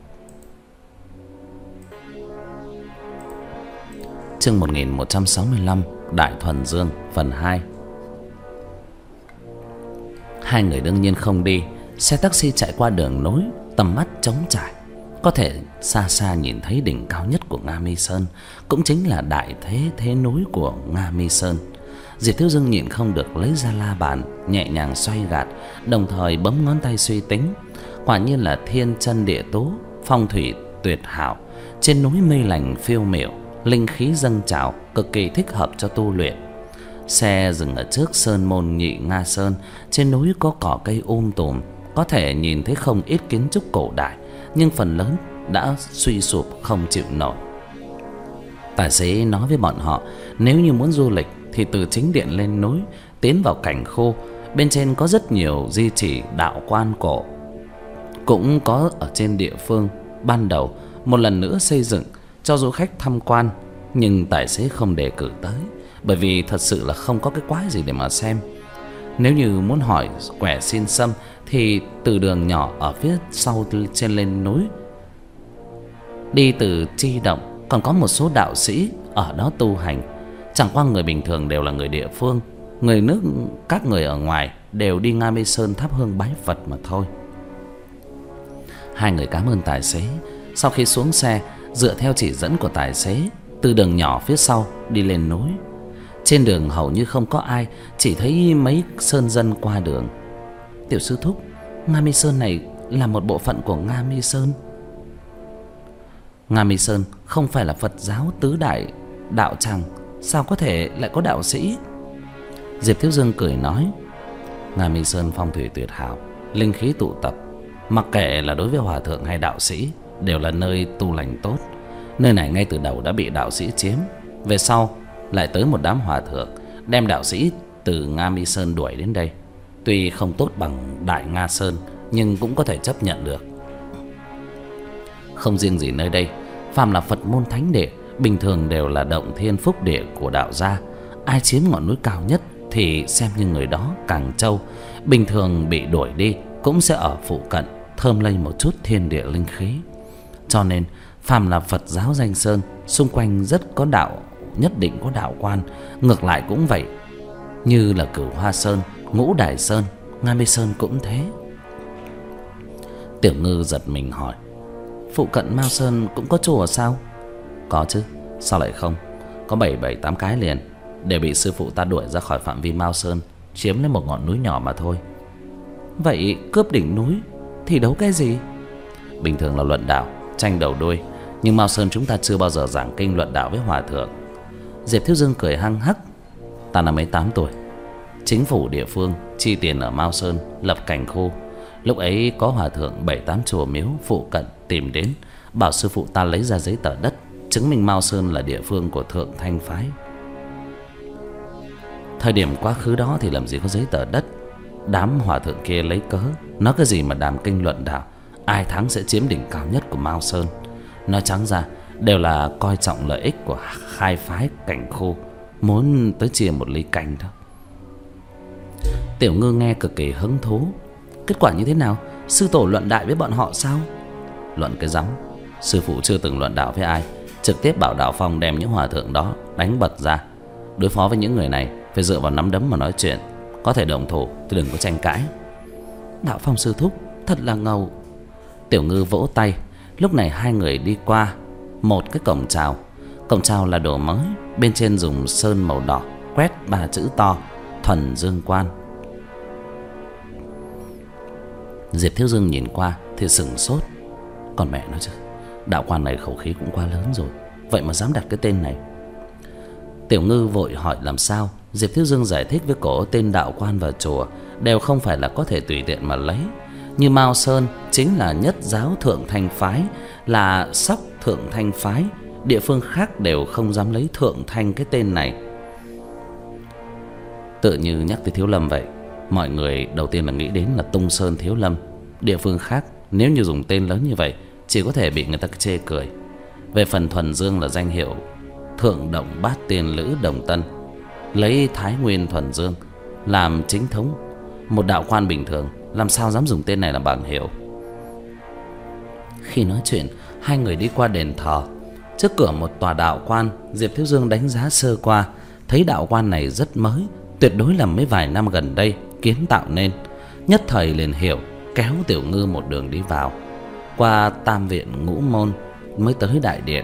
Chương một nghìn một trăm sáu mươi lăm, Đại Thuần Dương phần hai. Hai người đương nhiên không đi. Xe taxi chạy qua đường nối, tầm mắt trống trải, có thể xa xa nhìn thấy đỉnh cao nhất của Nga Mi Sơn, cũng chính là đại thế thế núi của Nga Mi Sơn. Diệp Thiếu Dương nhịn không được lấy ra la bàn, nhẹ nhàng xoay gạt, đồng thời bấm ngón tay suy tính. Quả nhiên là thiên chân địa tú, phong thủy tuyệt hảo, trên núi mây lành phiêu miểu, linh khí dâng trào, cực kỳ thích hợp cho tu luyện. Xe dừng ở trước sơn môn Nhị Nga Sơn. Trên núi có cỏ cây um tùm, có thể nhìn thấy không ít kiến trúc cổ đại, nhưng phần lớn đã suy sụp không chịu nổi. Tài xế nói với bọn họ nếu như muốn du lịch thì từ chính điện lên núi tiến vào cảnh khu. Bên trên có rất nhiều di chỉ đạo quan cổ, cũng có ở trên địa phương ban đầu một lần nữa xây dựng cho du khách tham quan. Nhưng tài xế không đề cử tới, bởi vì thật sự là không có cái quái gì để mà xem. Nếu như muốn hỏi quẻ xin sâm thì từ đường nhỏ ở phía sau trên lên núi, đi từ Chi Động, còn có một số đạo sĩ ở đó tu hành. Chẳng qua người bình thường đều là người địa phương, người nước các người ở ngoài đều đi Nga Mi Sơn thắp hương bái Phật mà thôi. Hai người cảm ơn tài xế. Sau khi xuống xe, dựa theo chỉ dẫn của tài xế, từ đường nhỏ phía sau đi lên núi. Trên đường hầu như không có ai, chỉ thấy mấy sơn dân qua đường. Tiểu sư thúc, Nga Mi Sơn này là một bộ phận của Nga Mi Sơn. Nga Mi Sơn không phải là Phật giáo tứ đại đạo tràng, sao có thể lại có đạo sĩ? Diệp Thiếu Dương cười nói, Nga Mi Sơn phong thủy tuyệt hảo, linh khí tụ tập, mặc kệ là đối với hòa thượng hay đạo sĩ đều là nơi tu lành tốt. Nơi này ngay từ đầu đã bị đạo sĩ chiếm, về sau lại tới một đám hòa thượng đem đạo sĩ từ Nga Mi Sơn đuổi đến đây. Tuy không tốt bằng Đại Nga Sơn, nhưng cũng có thể chấp nhận được. Không riêng gì nơi đây, phàm là Phật môn thánh địa bình thường đều là động thiên phúc địa của đạo gia. Ai chiếm ngọn núi cao nhất thì xem như người đó càng trâu. Bình thường bị đuổi đi cũng sẽ ở phụ cận thơm lây một chút thiên địa linh khí. Cho nên phàm là Phật giáo danh sơn, xung quanh rất có đạo, nhất định có đạo quan. Ngược lại cũng vậy, như là Cửu Hoa Sơn, Ngũ Đài Sơn, Nga Mi Sơn cũng thế. Tiểu Ngư giật mình hỏi, phụ cận Mao Sơn cũng có chùa sao? Có chứ, sao lại không? Có bảy bảy tám cái liền, đều bị sư phụ ta đuổi ra khỏi phạm vi Mao Sơn, chiếm lấy một ngọn núi nhỏ mà thôi. Vậy cướp đỉnh núi thì đấu cái gì? Bình thường là luận đạo, tranh đầu đuôi, nhưng Mao Sơn chúng ta chưa bao giờ giảng kinh luận đạo với hòa thượng. Diệp Thiếu Dương cười hăng hắc, ta năm ấy tám tuổi, chính phủ địa phương chi tiền ở Mao Sơn lập cảnh khu. Lúc ấy có hòa thượng bảy tám chùa miếu phụ cận tìm đến, bảo sư phụ ta lấy ra giấy tờ đất chứng minh Mao Sơn là địa phương của Thượng Thanh phái. Thời điểm quá khứ đó thì làm gì có giấy tờ đất. Đám hòa thượng kia lấy cớ nói cái gì mà đàm kinh luận đạo, ai thắng sẽ chiếm đỉnh cao nhất của Mao Sơn. Nói trắng ra đều là coi trọng lợi ích của hai phái cảnh khu, muốn tới chia một ly canh thôi. Tiểu Ngư nghe cực kỳ hứng thú. Kết quả như thế nào? Sư tổ luận đại với bọn họ sao? Luận cái rắm, sư phụ chưa từng luận đạo với ai, trực tiếp bảo Đạo Phong đem những hòa thượng đó đánh bật ra. Đối phó với những người này phải dựa vào nắm đấm mà nói chuyện, có thể động thủ thì đừng có tranh cãi. Đạo Phong sư thúc thật là ngầu. Tiểu Ngư vỗ tay. Lúc này hai người đi qua một cái cổng chào. Cổng chào là đồ mới, bên trên dùng sơn màu đỏ quét ba chữ to Thuần Dương Quan. Diệp Thiếu Dương nhìn qua thì sửng sốt. Còn mẹ nó chứ, đạo quan này khẩu khí cũng quá lớn rồi, vậy mà dám đặt cái tên này. Tiểu Ngư vội hỏi làm sao. Diệp Thiếu Dương giải thích với cổ tên đạo quan và chùa đều không phải là có thể tùy tiện mà lấy. Như Mao Sơn chính là nhất giáo Thượng Thanh phái, là Sóc Thượng Thanh phái, địa phương khác đều không dám lấy Thượng Thanh cái tên này. Tự như nhắc tới Thiếu Lâm vậy, mọi người đầu tiên là nghĩ đến là Tung Sơn Thiếu Lâm. Địa phương khác nếu như dùng tên lớn như vậy chỉ có thể bị người ta chê cười. Về phần Thuần Dương là danh hiệu Thượng Động Bát Tiên Lữ Đồng Tân, lấy Thái Nguyên Thuần Dương làm chính thống. Một đạo quan bình thường làm sao dám dùng tên này làm bảng hiệu. Khi nói chuyện, hai người đi qua đền thờ. Trước cửa một tòa đạo quan, Diệp Thiếu Dương đánh giá sơ qua, thấy đạo quan này rất mới, tuyệt đối là mấy vài năm gần đây kiến tạo nên. Nhất thời liền hiểu, kéo Tiểu Ngư một đường đi vào, qua tam viện ngũ môn mới tới đại điện.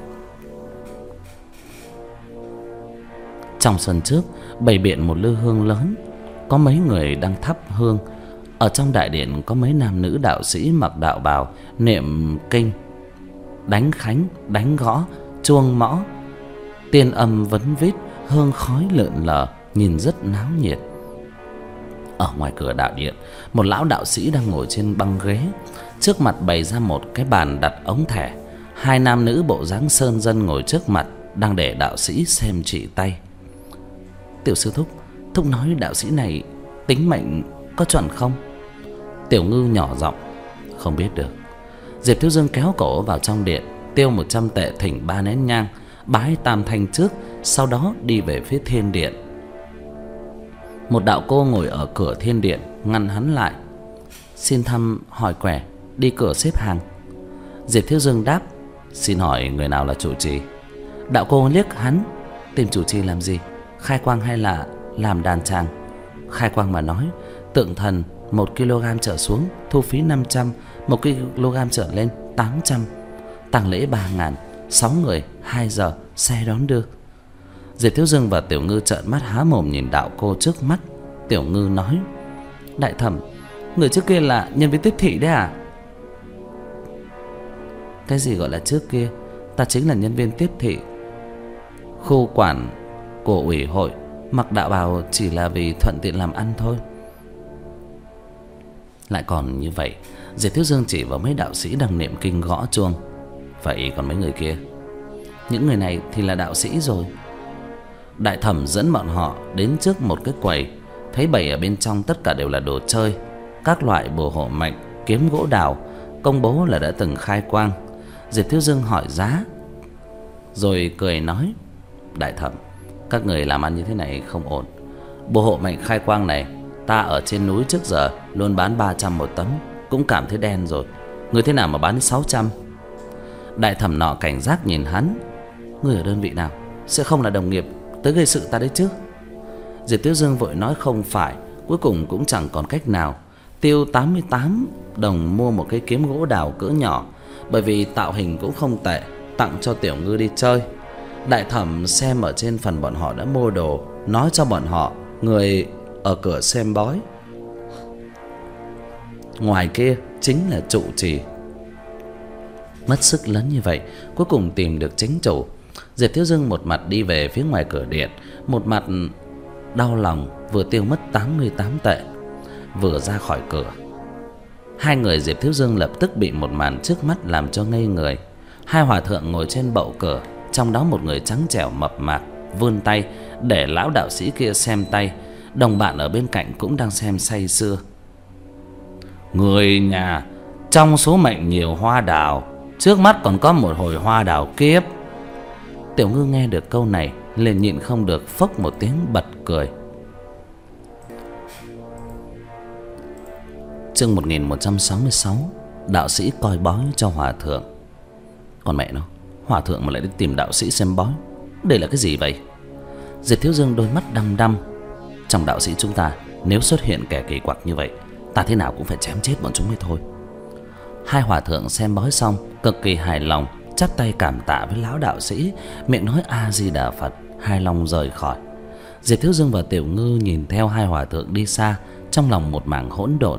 Trong sân trước bày biện một lư hương lớn, có mấy người đang thắp hương. Ở trong đại điện có mấy nam nữ đạo sĩ mặc đạo bào niệm kinh, đánh khánh, đánh gõ, chuông mõ, tiên âm vấn vít, hương khói lượn lờ, nhìn rất náo nhiệt. Ở ngoài cửa đạo điện, một lão đạo sĩ đang ngồi trên băng ghế, trước mặt bày ra một cái bàn đặt ống thẻ. Hai nam nữ bộ dáng sơn dân ngồi trước mặt, đang để đạo sĩ xem chỉ tay. Tiểu sư thúc, Thúc nói đạo sĩ này tính mệnh có chuẩn không? Tiểu Ngư nhỏ giọng: Không biết được. Diệp Thiếu Dương kéo cổ vào trong điện, tiêu một trăm tệ thỉnh ba nén nhang, bái tam thanh trước, sau đó đi về phía thiên điện. Một đạo cô ngồi ở cửa thiên điện ngăn hắn lại: Xin thăm hỏi quẻ, đi cửa xếp hàng. Diệp Thiếu Dương đáp: Xin hỏi người nào là trụ trì? Đạo cô liếc hắn: Tìm trụ trì làm gì? Khai quang hay là làm đàn tràng? Khai quang mà nói, tượng thần một ki lô gam trở xuống thu phí năm trăm, một ki lô gam trở lên tám trăm, tang lễ ba ngàn, sáu người hai giờ xe đón đưa. Diệp Thiếu Dương và Tiểu Ngư trợn mắt há mồm nhìn đạo cô trước mắt. Tiểu Ngư nói: Đại thẩm, người trước kia là nhân viên tiếp thị đấy à? Cái gì gọi là trước kia? Ta chính là nhân viên tiếp thị. Khu quản của ủy hội, mặc đạo bào chỉ là vì thuận tiện làm ăn thôi. Lại còn như vậy. Diệp Thiếu Dương chỉ vào mấy đạo sĩ đang niệm kinh gõ chuông: Vậy còn mấy người kia? Những người này thì là đạo sĩ rồi. Đại thẩm dẫn bọn họ đến trước một cái quầy, thấy bày ở bên trong tất cả đều là đồ chơi, các loại bùa hộ mệnh, kiếm gỗ đào, công bố là đã từng khai quang. Diệp Thiếu Dương hỏi giá, rồi cười nói: Đại thẩm, các người làm ăn như thế này không ổn. Bùa hộ mệnh khai quang này, ta ở trên núi trước giờ luôn bán ba trăm một tấm, cũng cảm thấy đen rồi. Người thế nào mà bán đến sáu trăm? Đại thẩm nọ cảnh giác nhìn hắn: Người ở đơn vị nào? Sẽ không là đồng nghiệp tới gây sự ta đấy chứ? Diệp Thiếu Dương vội nói không phải. Cuối cùng cũng chẳng còn cách nào, tiêu tám mươi tám đồng mua một cái kiếm gỗ đào cỡ nhỏ, bởi vì tạo hình cũng không tệ, tặng cho Tiểu Ngư đi chơi. Đại thẩm xem ở trên phần bọn họ đã mua đồ, nói cho bọn họ người ở cửa xem bói, ngoài kia chính là trụ trì. Mất sức lớn như vậy, cuối cùng tìm được chính chủ. Diệp Thiếu Dương một mặt đi về phía ngoài cửa điện, một mặt đau lòng vừa tiêu mất tám mươi tám tệ. Vừa ra khỏi cửa, hai người Diệp Thiếu Dương lập tức bị một màn trước mắt làm cho ngây người. Hai hòa thượng ngồi trên bậu cửa, trong đó một người trắng trẻo mập mạp vươn tay để lão đạo sĩ kia xem tay. Đồng bạn ở bên cạnh cũng đang xem say sưa. Người nhà trong số mệnh nhiều hoa đào, trước mắt còn có một hồi hoa đào kiếp. Tiểu Ngư nghe được câu này liền nhịn không được phốc một tiếng bật cười. Chương một nghìn một trăm sáu mươi sáu. Đạo sĩ coi bói cho hòa thượng. Còn mẹ nó, hòa thượng mà lại đi tìm đạo sĩ xem bói, đây là cái gì vậy? Diệp Thiếu Dương đôi mắt đăm đăm. Trong đạo sĩ chúng ta, nếu xuất hiện kẻ kỳ quặc như vậy, ta thế nào cũng phải chém chết bọn chúng mới thôi. Hai hòa thượng xem bói xong cực kỳ hài lòng, chắp tay cảm tạ với lão đạo sĩ, miệng nói A Di Đà Phật, hài lòng rời khỏi. Diệp Thiếu Dương và Tiểu Ngư nhìn theo hai hòa thượng đi xa, trong lòng một mảng hỗn độn.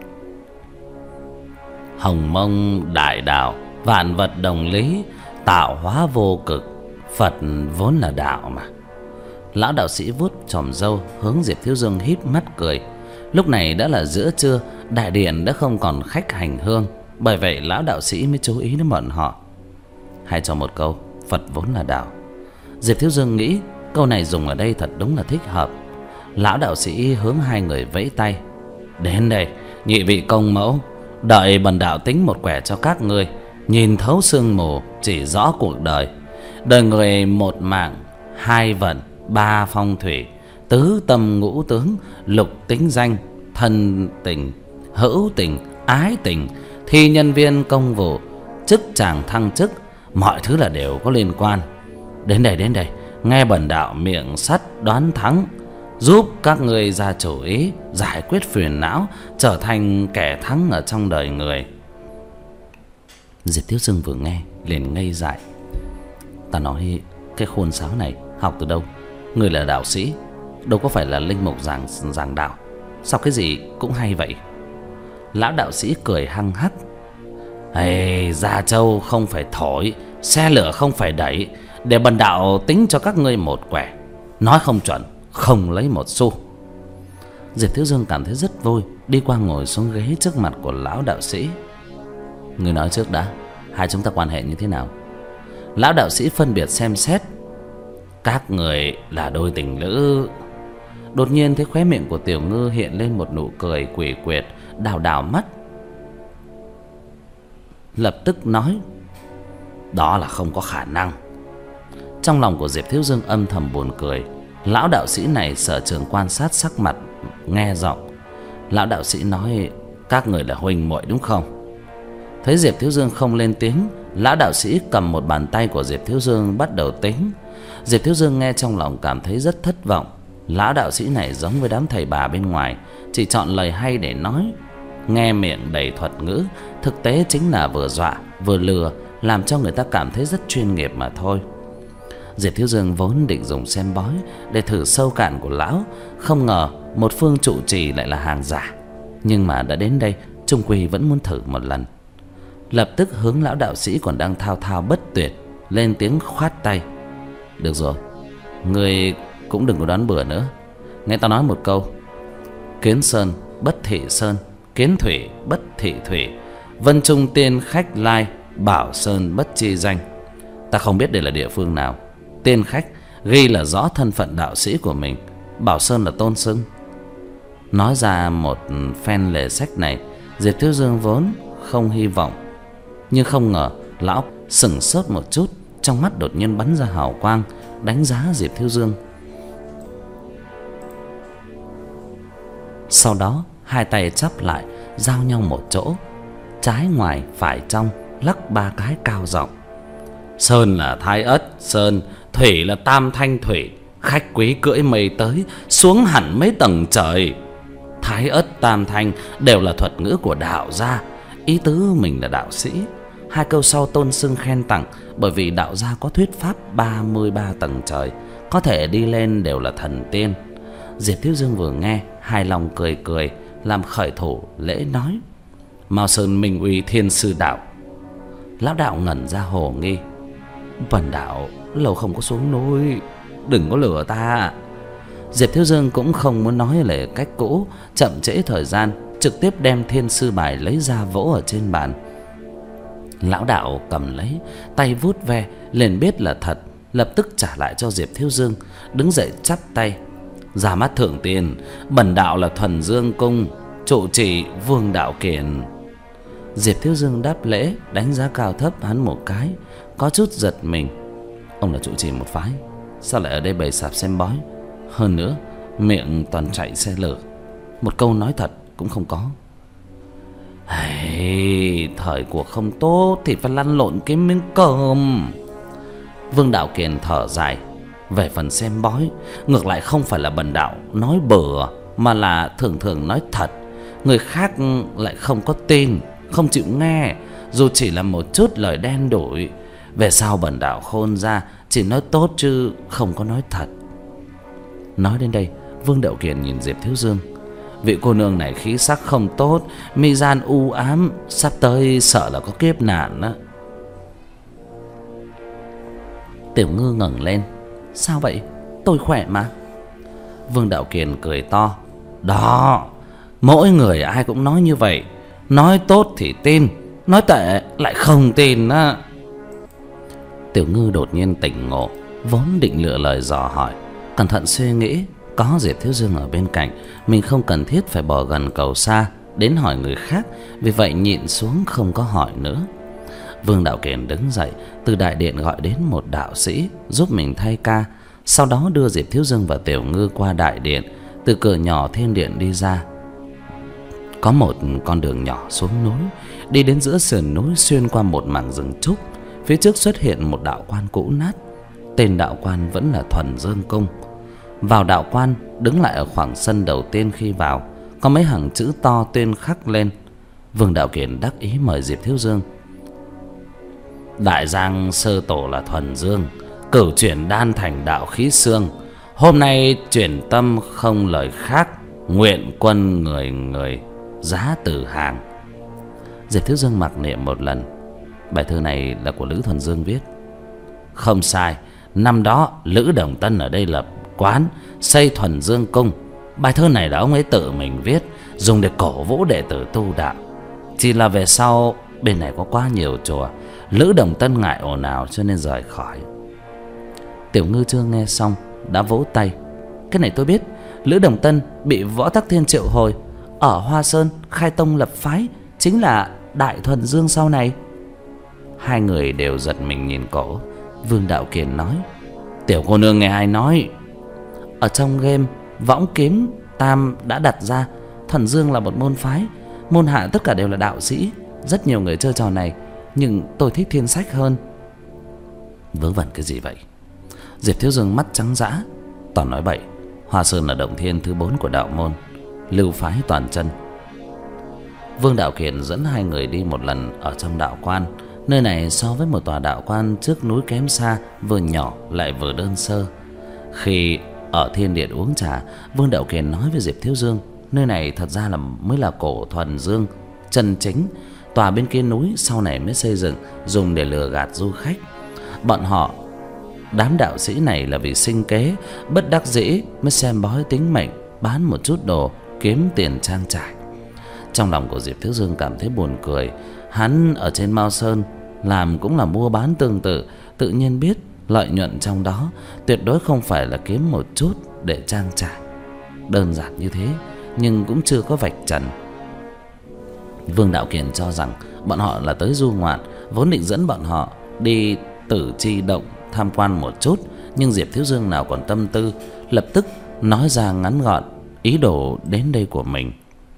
Hồng mông đại đạo, vạn vật đồng lý, tạo hóa vô cực, Phật vốn là đạo mà. Lão đạo sĩ vuốt chòm râu hướng Diệp Thiếu Dương híp mắt cười. Lúc này đã là giữa trưa, đại điện đã không còn khách hành hương, bởi vậy lão đạo sĩ mới chú ý đến bọn họ. Hay cho một câu, Phật vốn là đạo. Diệp Thiếu Dương nghĩ câu này dùng ở đây thật đúng là thích hợp. Lão đạo sĩ hướng hai người vẫy tay: Đến đây, nhị vị công mẫu, đợi bần đạo tính một quẻ cho các ngươi. Nhìn thấu sương mù, chỉ rõ cuộc đời. Đời người một mạng, hai vận, ba phong thủy, tứ tâm ngũ tướng, lục tính danh, thân tình, hữu tình, ái tình, thi nhân viên công vụ, chức chàng thăng chức, mọi thứ là đều có liên quan. Đến đây, đến đây, nghe bần đạo miệng sắt đoán thắng, giúp các ngươi ra chủ ý, giải quyết phiền não, trở thành kẻ thắng ở trong đời người. Diệp Thiếu Dương vừa nghe liền ngây dại. Ta nói cái khuôn sáo này học từ đâu? Người là đạo sĩ, đâu có phải là linh mục giảng giảng đạo, sao cái gì cũng hay vậy? Lão đạo sĩ cười hăng hắc: Ê, Gia Châu không phải thổi, xe lửa không phải đẩy, để bần đạo tính cho các ngươi một quẻ, nói không chuẩn không lấy một xu. Diệp Thiếu Dương cảm thấy rất vui, đi qua ngồi xuống ghế trước mặt của lão đạo sĩ. Người nói trước đã, hai chúng ta quan hệ như thế nào? Lão đạo sĩ phân biệt xem xét: Các người là đôi tình lữ, Đột nhiên thấy khóe miệng của Tiểu Ngư hiện lên một nụ cười quỷ quyệt, đảo đảo mắt, lập tức nói: "Đó là không có khả năng." Trong lòng của Diệp Thiếu Dương âm thầm buồn cười. Lão đạo sĩ này sở trường quan sát sắc mặt, nghe giọng. Lão đạo sĩ nói: "Các người là huynh muội đúng không?" Thấy Diệp Thiếu Dương không lên tiếng, lão đạo sĩ cầm một bàn tay của Diệp Thiếu Dương bắt đầu tính. Diệp Thiếu Dương nghe trong lòng cảm thấy rất thất vọng. Lão đạo sĩ này giống với đám thầy bà bên ngoài, chỉ chọn lời hay để nói, nghe miệng đầy thuật ngữ, thực tế chính là vừa dọa vừa lừa, làm cho người ta cảm thấy rất chuyên nghiệp mà thôi. Diệp Thiếu Dương vốn định dùng xem bói để thử sâu cạn của lão, không ngờ một phương trụ trì lại là hàng giả. Nhưng mà đã đến đây, chung quy vẫn muốn thử một lần. Lập tức hướng lão đạo sĩ còn đang thao thao bất tuyệt lên tiếng khoát tay: "Được rồi, ngươi cũng đừng có đoán bừa nữa. Nghe tao nói một câu: kiến sơn bất thị sơn, kiến thủy bất thị thủy, vân trung tiên khách lai, bảo sơn bất chi danh." Ta không biết đây là địa phương nào. Tiên khách ghi là rõ thân phận đạo sĩ của mình, bảo sơn là tôn xưng. Nói ra một phen lề sách này, Diệp Thiếu Dương vốn không hy vọng, nhưng không ngờ lão sững sốt một chút, trong mắt đột nhiên bắn ra hào quang, đánh giá Diệp Thiếu Dương. Sau đó hai tay chắp lại, giao nhau một chỗ, trái ngoài phải trong, lắc ba cái cao giọng: "Sơn là Thái Ất sơn, thủy là Tam Thanh thủy, khách quý cưỡi mây tới, xuống hẳn mấy tầng trời. Thái Ất Tam Thanh đều là thuật ngữ của đạo gia, ý tứ mình là đạo sĩ. Hai câu sau tôn xưng khen tặng, bởi vì đạo gia có thuyết pháp ba mươi ba tầng trời, có thể đi lên đều là thần tiên." Diệp Thiếu Dương vừa nghe, hài lòng cười cười, làm khởi thủ lễ nói: "Mao Sơn Minh Uy Thiên Sư Đạo." Lão đạo ngẩn ra hồ nghi: "Bần đạo lâu không có xuống núi, đừng có lừa ta." Diệp Thiếu Dương cũng không muốn nói lời cách cũ, chậm trễ thời gian, trực tiếp đem thiên sư bài lấy ra vỗ ở trên bàn. Lão đạo cầm lấy, tay vuốt ve, liền biết là thật, lập tức trả lại cho Diệp Thiếu Dương, đứng dậy chắp tay: "Ra mắt thượng tiên, bần đạo là Thuần Dương cung trụ trì Vương Đạo Kiền." Diệp Thiếu Dương đáp lễ, đánh giá cao thấp hắn một cái, có chút giật mình. Ông là trụ trì một phái, sao lại ở đây bày sạp xem bói? Hơn nữa miệng toàn chạy xe lửa, một câu nói thật cũng không có. Hey, thời cuộc không tốt thì phải lăn lộn kiếm miếng cơm. Vương Đạo Kiền thở dài: "Về phần xem bói, ngược lại không phải là bần đạo nói bừa, mà là thường thường nói thật. Người khác lại không có tin, không chịu nghe, dù chỉ là một chút lời đen đủi. Về sau bần đạo khôn ra, chỉ nói tốt chứ không có nói thật." Nói đến đây, Vương Đạo Kiền nhìn Diệp Thiếu Dương: "Vị cô nương này khí sắc không tốt, mi gian u ám, sắp tới sợ là có kiếp nạn đó." Tiểu Ngư ngẩng lên: "Sao vậy? Tôi khỏe mà." Vương Đạo Kiền cười to: "Đó, mỗi người ai cũng nói như vậy, nói tốt thì tin, nói tệ lại không tin á." Tiểu Ngư đột nhiên tỉnh ngộ, vốn định lựa lời dò hỏi, cẩn thận suy nghĩ, có Diệp Thiếu Dương ở bên cạnh, mình không cần thiết phải bỏ gần cầu xa đến hỏi người khác, vì vậy nhịn xuống không có hỏi nữa. Vương Đạo Kiền đứng dậy, từ đại điện gọi đến một đạo sĩ giúp mình thay ca, sau đó đưa Diệp Thiếu Dương và Tiểu Ngư qua đại điện, từ cửa nhỏ thiên điện đi ra. Có một con đường nhỏ xuống núi, đi đến giữa sườn núi, xuyên qua một mảng rừng trúc. Phía trước xuất hiện một đạo quan cũ nát, tên đạo quan vẫn là Thuần Dương cung. Vào đạo quan, đứng lại ở khoảng sân đầu tiên khi vào, có mấy hàng chữ to tuyên khắc lên. Vương Đạo Kiền đắc ý mời Diệp Thiếu Dương: "Đại Giang sơ tổ là Thuần Dương, cửu chuyển đan thành đạo khí xương. Hôm nay chuyển tâm không lời khác, nguyện quân người người giá tử hàng." Diệp Thiếu Dương mặc niệm một lần. Bài thơ này là của Lữ Thuần Dương viết. Không sai, năm đó Lữ Đồng Tân ở đây lập quán, xây Thuần Dương cung. Bài thơ này là ông ấy tự mình viết, dùng để cổ vũ đệ tử tu đạo. Chỉ là về sau bên này có quá nhiều chùa, Lữ Đồng Tân ngại ồn ào cho nên rời khỏi. Tiểu Ngư chưa nghe xong đã vỗ tay: "Cái này tôi biết, Lữ Đồng Tân bị Võ Tắc Thiên triệu hồi ở Hoa Sơn khai tông lập phái, chính là Đại Thuần Dương sau này. Hai người đều giật mình nhìn cổ. Vương Đạo Kiền nói: Tiểu cô nương nghe ai nói? Ở trong game Võng Kiếm Tam đã đặt ra Thuần Dương là một môn phái, môn hạ tất cả đều là đạo sĩ. Rất nhiều người chơi trò này, nhưng tôi thích Thiên Sách hơn. Vớ vẩn cái gì vậy? Diệp Thiếu Dương mắt trắng dã. Toàn nói bậy. Hoa Sơn là động thiên thứ bốn của đạo môn, lưu phái toàn chân. Vương Đạo Kiền dẫn hai người đi một lần ở trong đạo quan. Nơi này so với một tòa đạo quan trước núi kém xa, vừa nhỏ lại vừa đơn sơ. Khi ở thiên điện uống trà, Vương Đạo Kiền nói với Diệp Thiếu Dương, nơi này thật ra là mới là cổ Thuần Dương chân chính. Tòa bên kia núi sau này mới xây dựng, dùng để lừa gạt du khách. Bọn họ, đám đạo sĩ này là vì sinh kế, bất đắc dĩ mới xem bói tính mệnh, bán một chút đồ kiếm tiền trang trải. Trong lòng của Diệp Thiếu Dương cảm thấy buồn cười. Hắn ở trên Mao Sơn làm cũng là mua bán tương tự, tự nhiên biết lợi nhuận trong đó tuyệt đối không phải là kiếm một chút để trang trải. Đơn giản như thế, nhưng cũng chưa có vạch trần. Vương Đạo Kiền cho rằng bọn họ là tới du ngoạn, vốn định dẫn bọn họ đi Tử Chi Động tham quan một chút, nhưng Diệp Thiếu Dương nào còn tâm tư, lập tức nói ra ngắn gọn ý đồ đến đây của mình.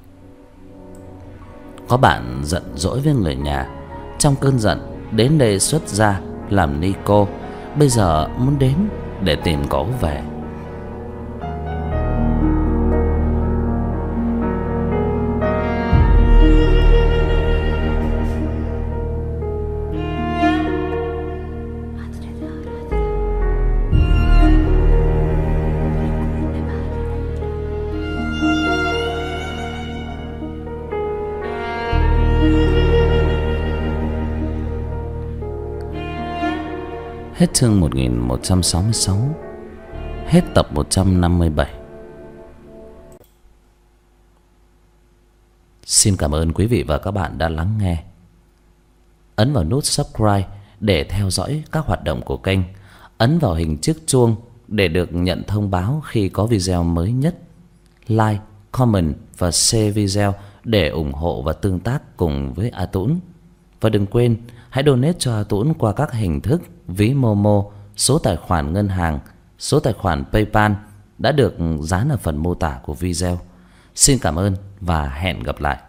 Có bạn giận dỗi với người nhà, trong cơn giận đến đây xuất gia làm ni cô, bây giờ muốn đến để tìm cổ về. Hết chương một nghìn một trăm sáu mươi sáu. Hết tập một trăm năm mươi bảy. Xin cảm ơn quý vị và các bạn đã lắng nghe. Ấn vào nút subscribe để theo dõi các hoạt động của kênh. Ấn vào hình chiếc chuông để được nhận thông báo khi có video mới nhất. Like, comment và share video để ủng hộ và tương tác cùng với A Tũng. Và đừng quên hãy donate cho A Tũng qua các hình thức ví Momo, số tài khoản ngân hàng, số tài khoản PayPal đã được dán ở phần mô tả của video. Xin cảm ơn và hẹn gặp lại.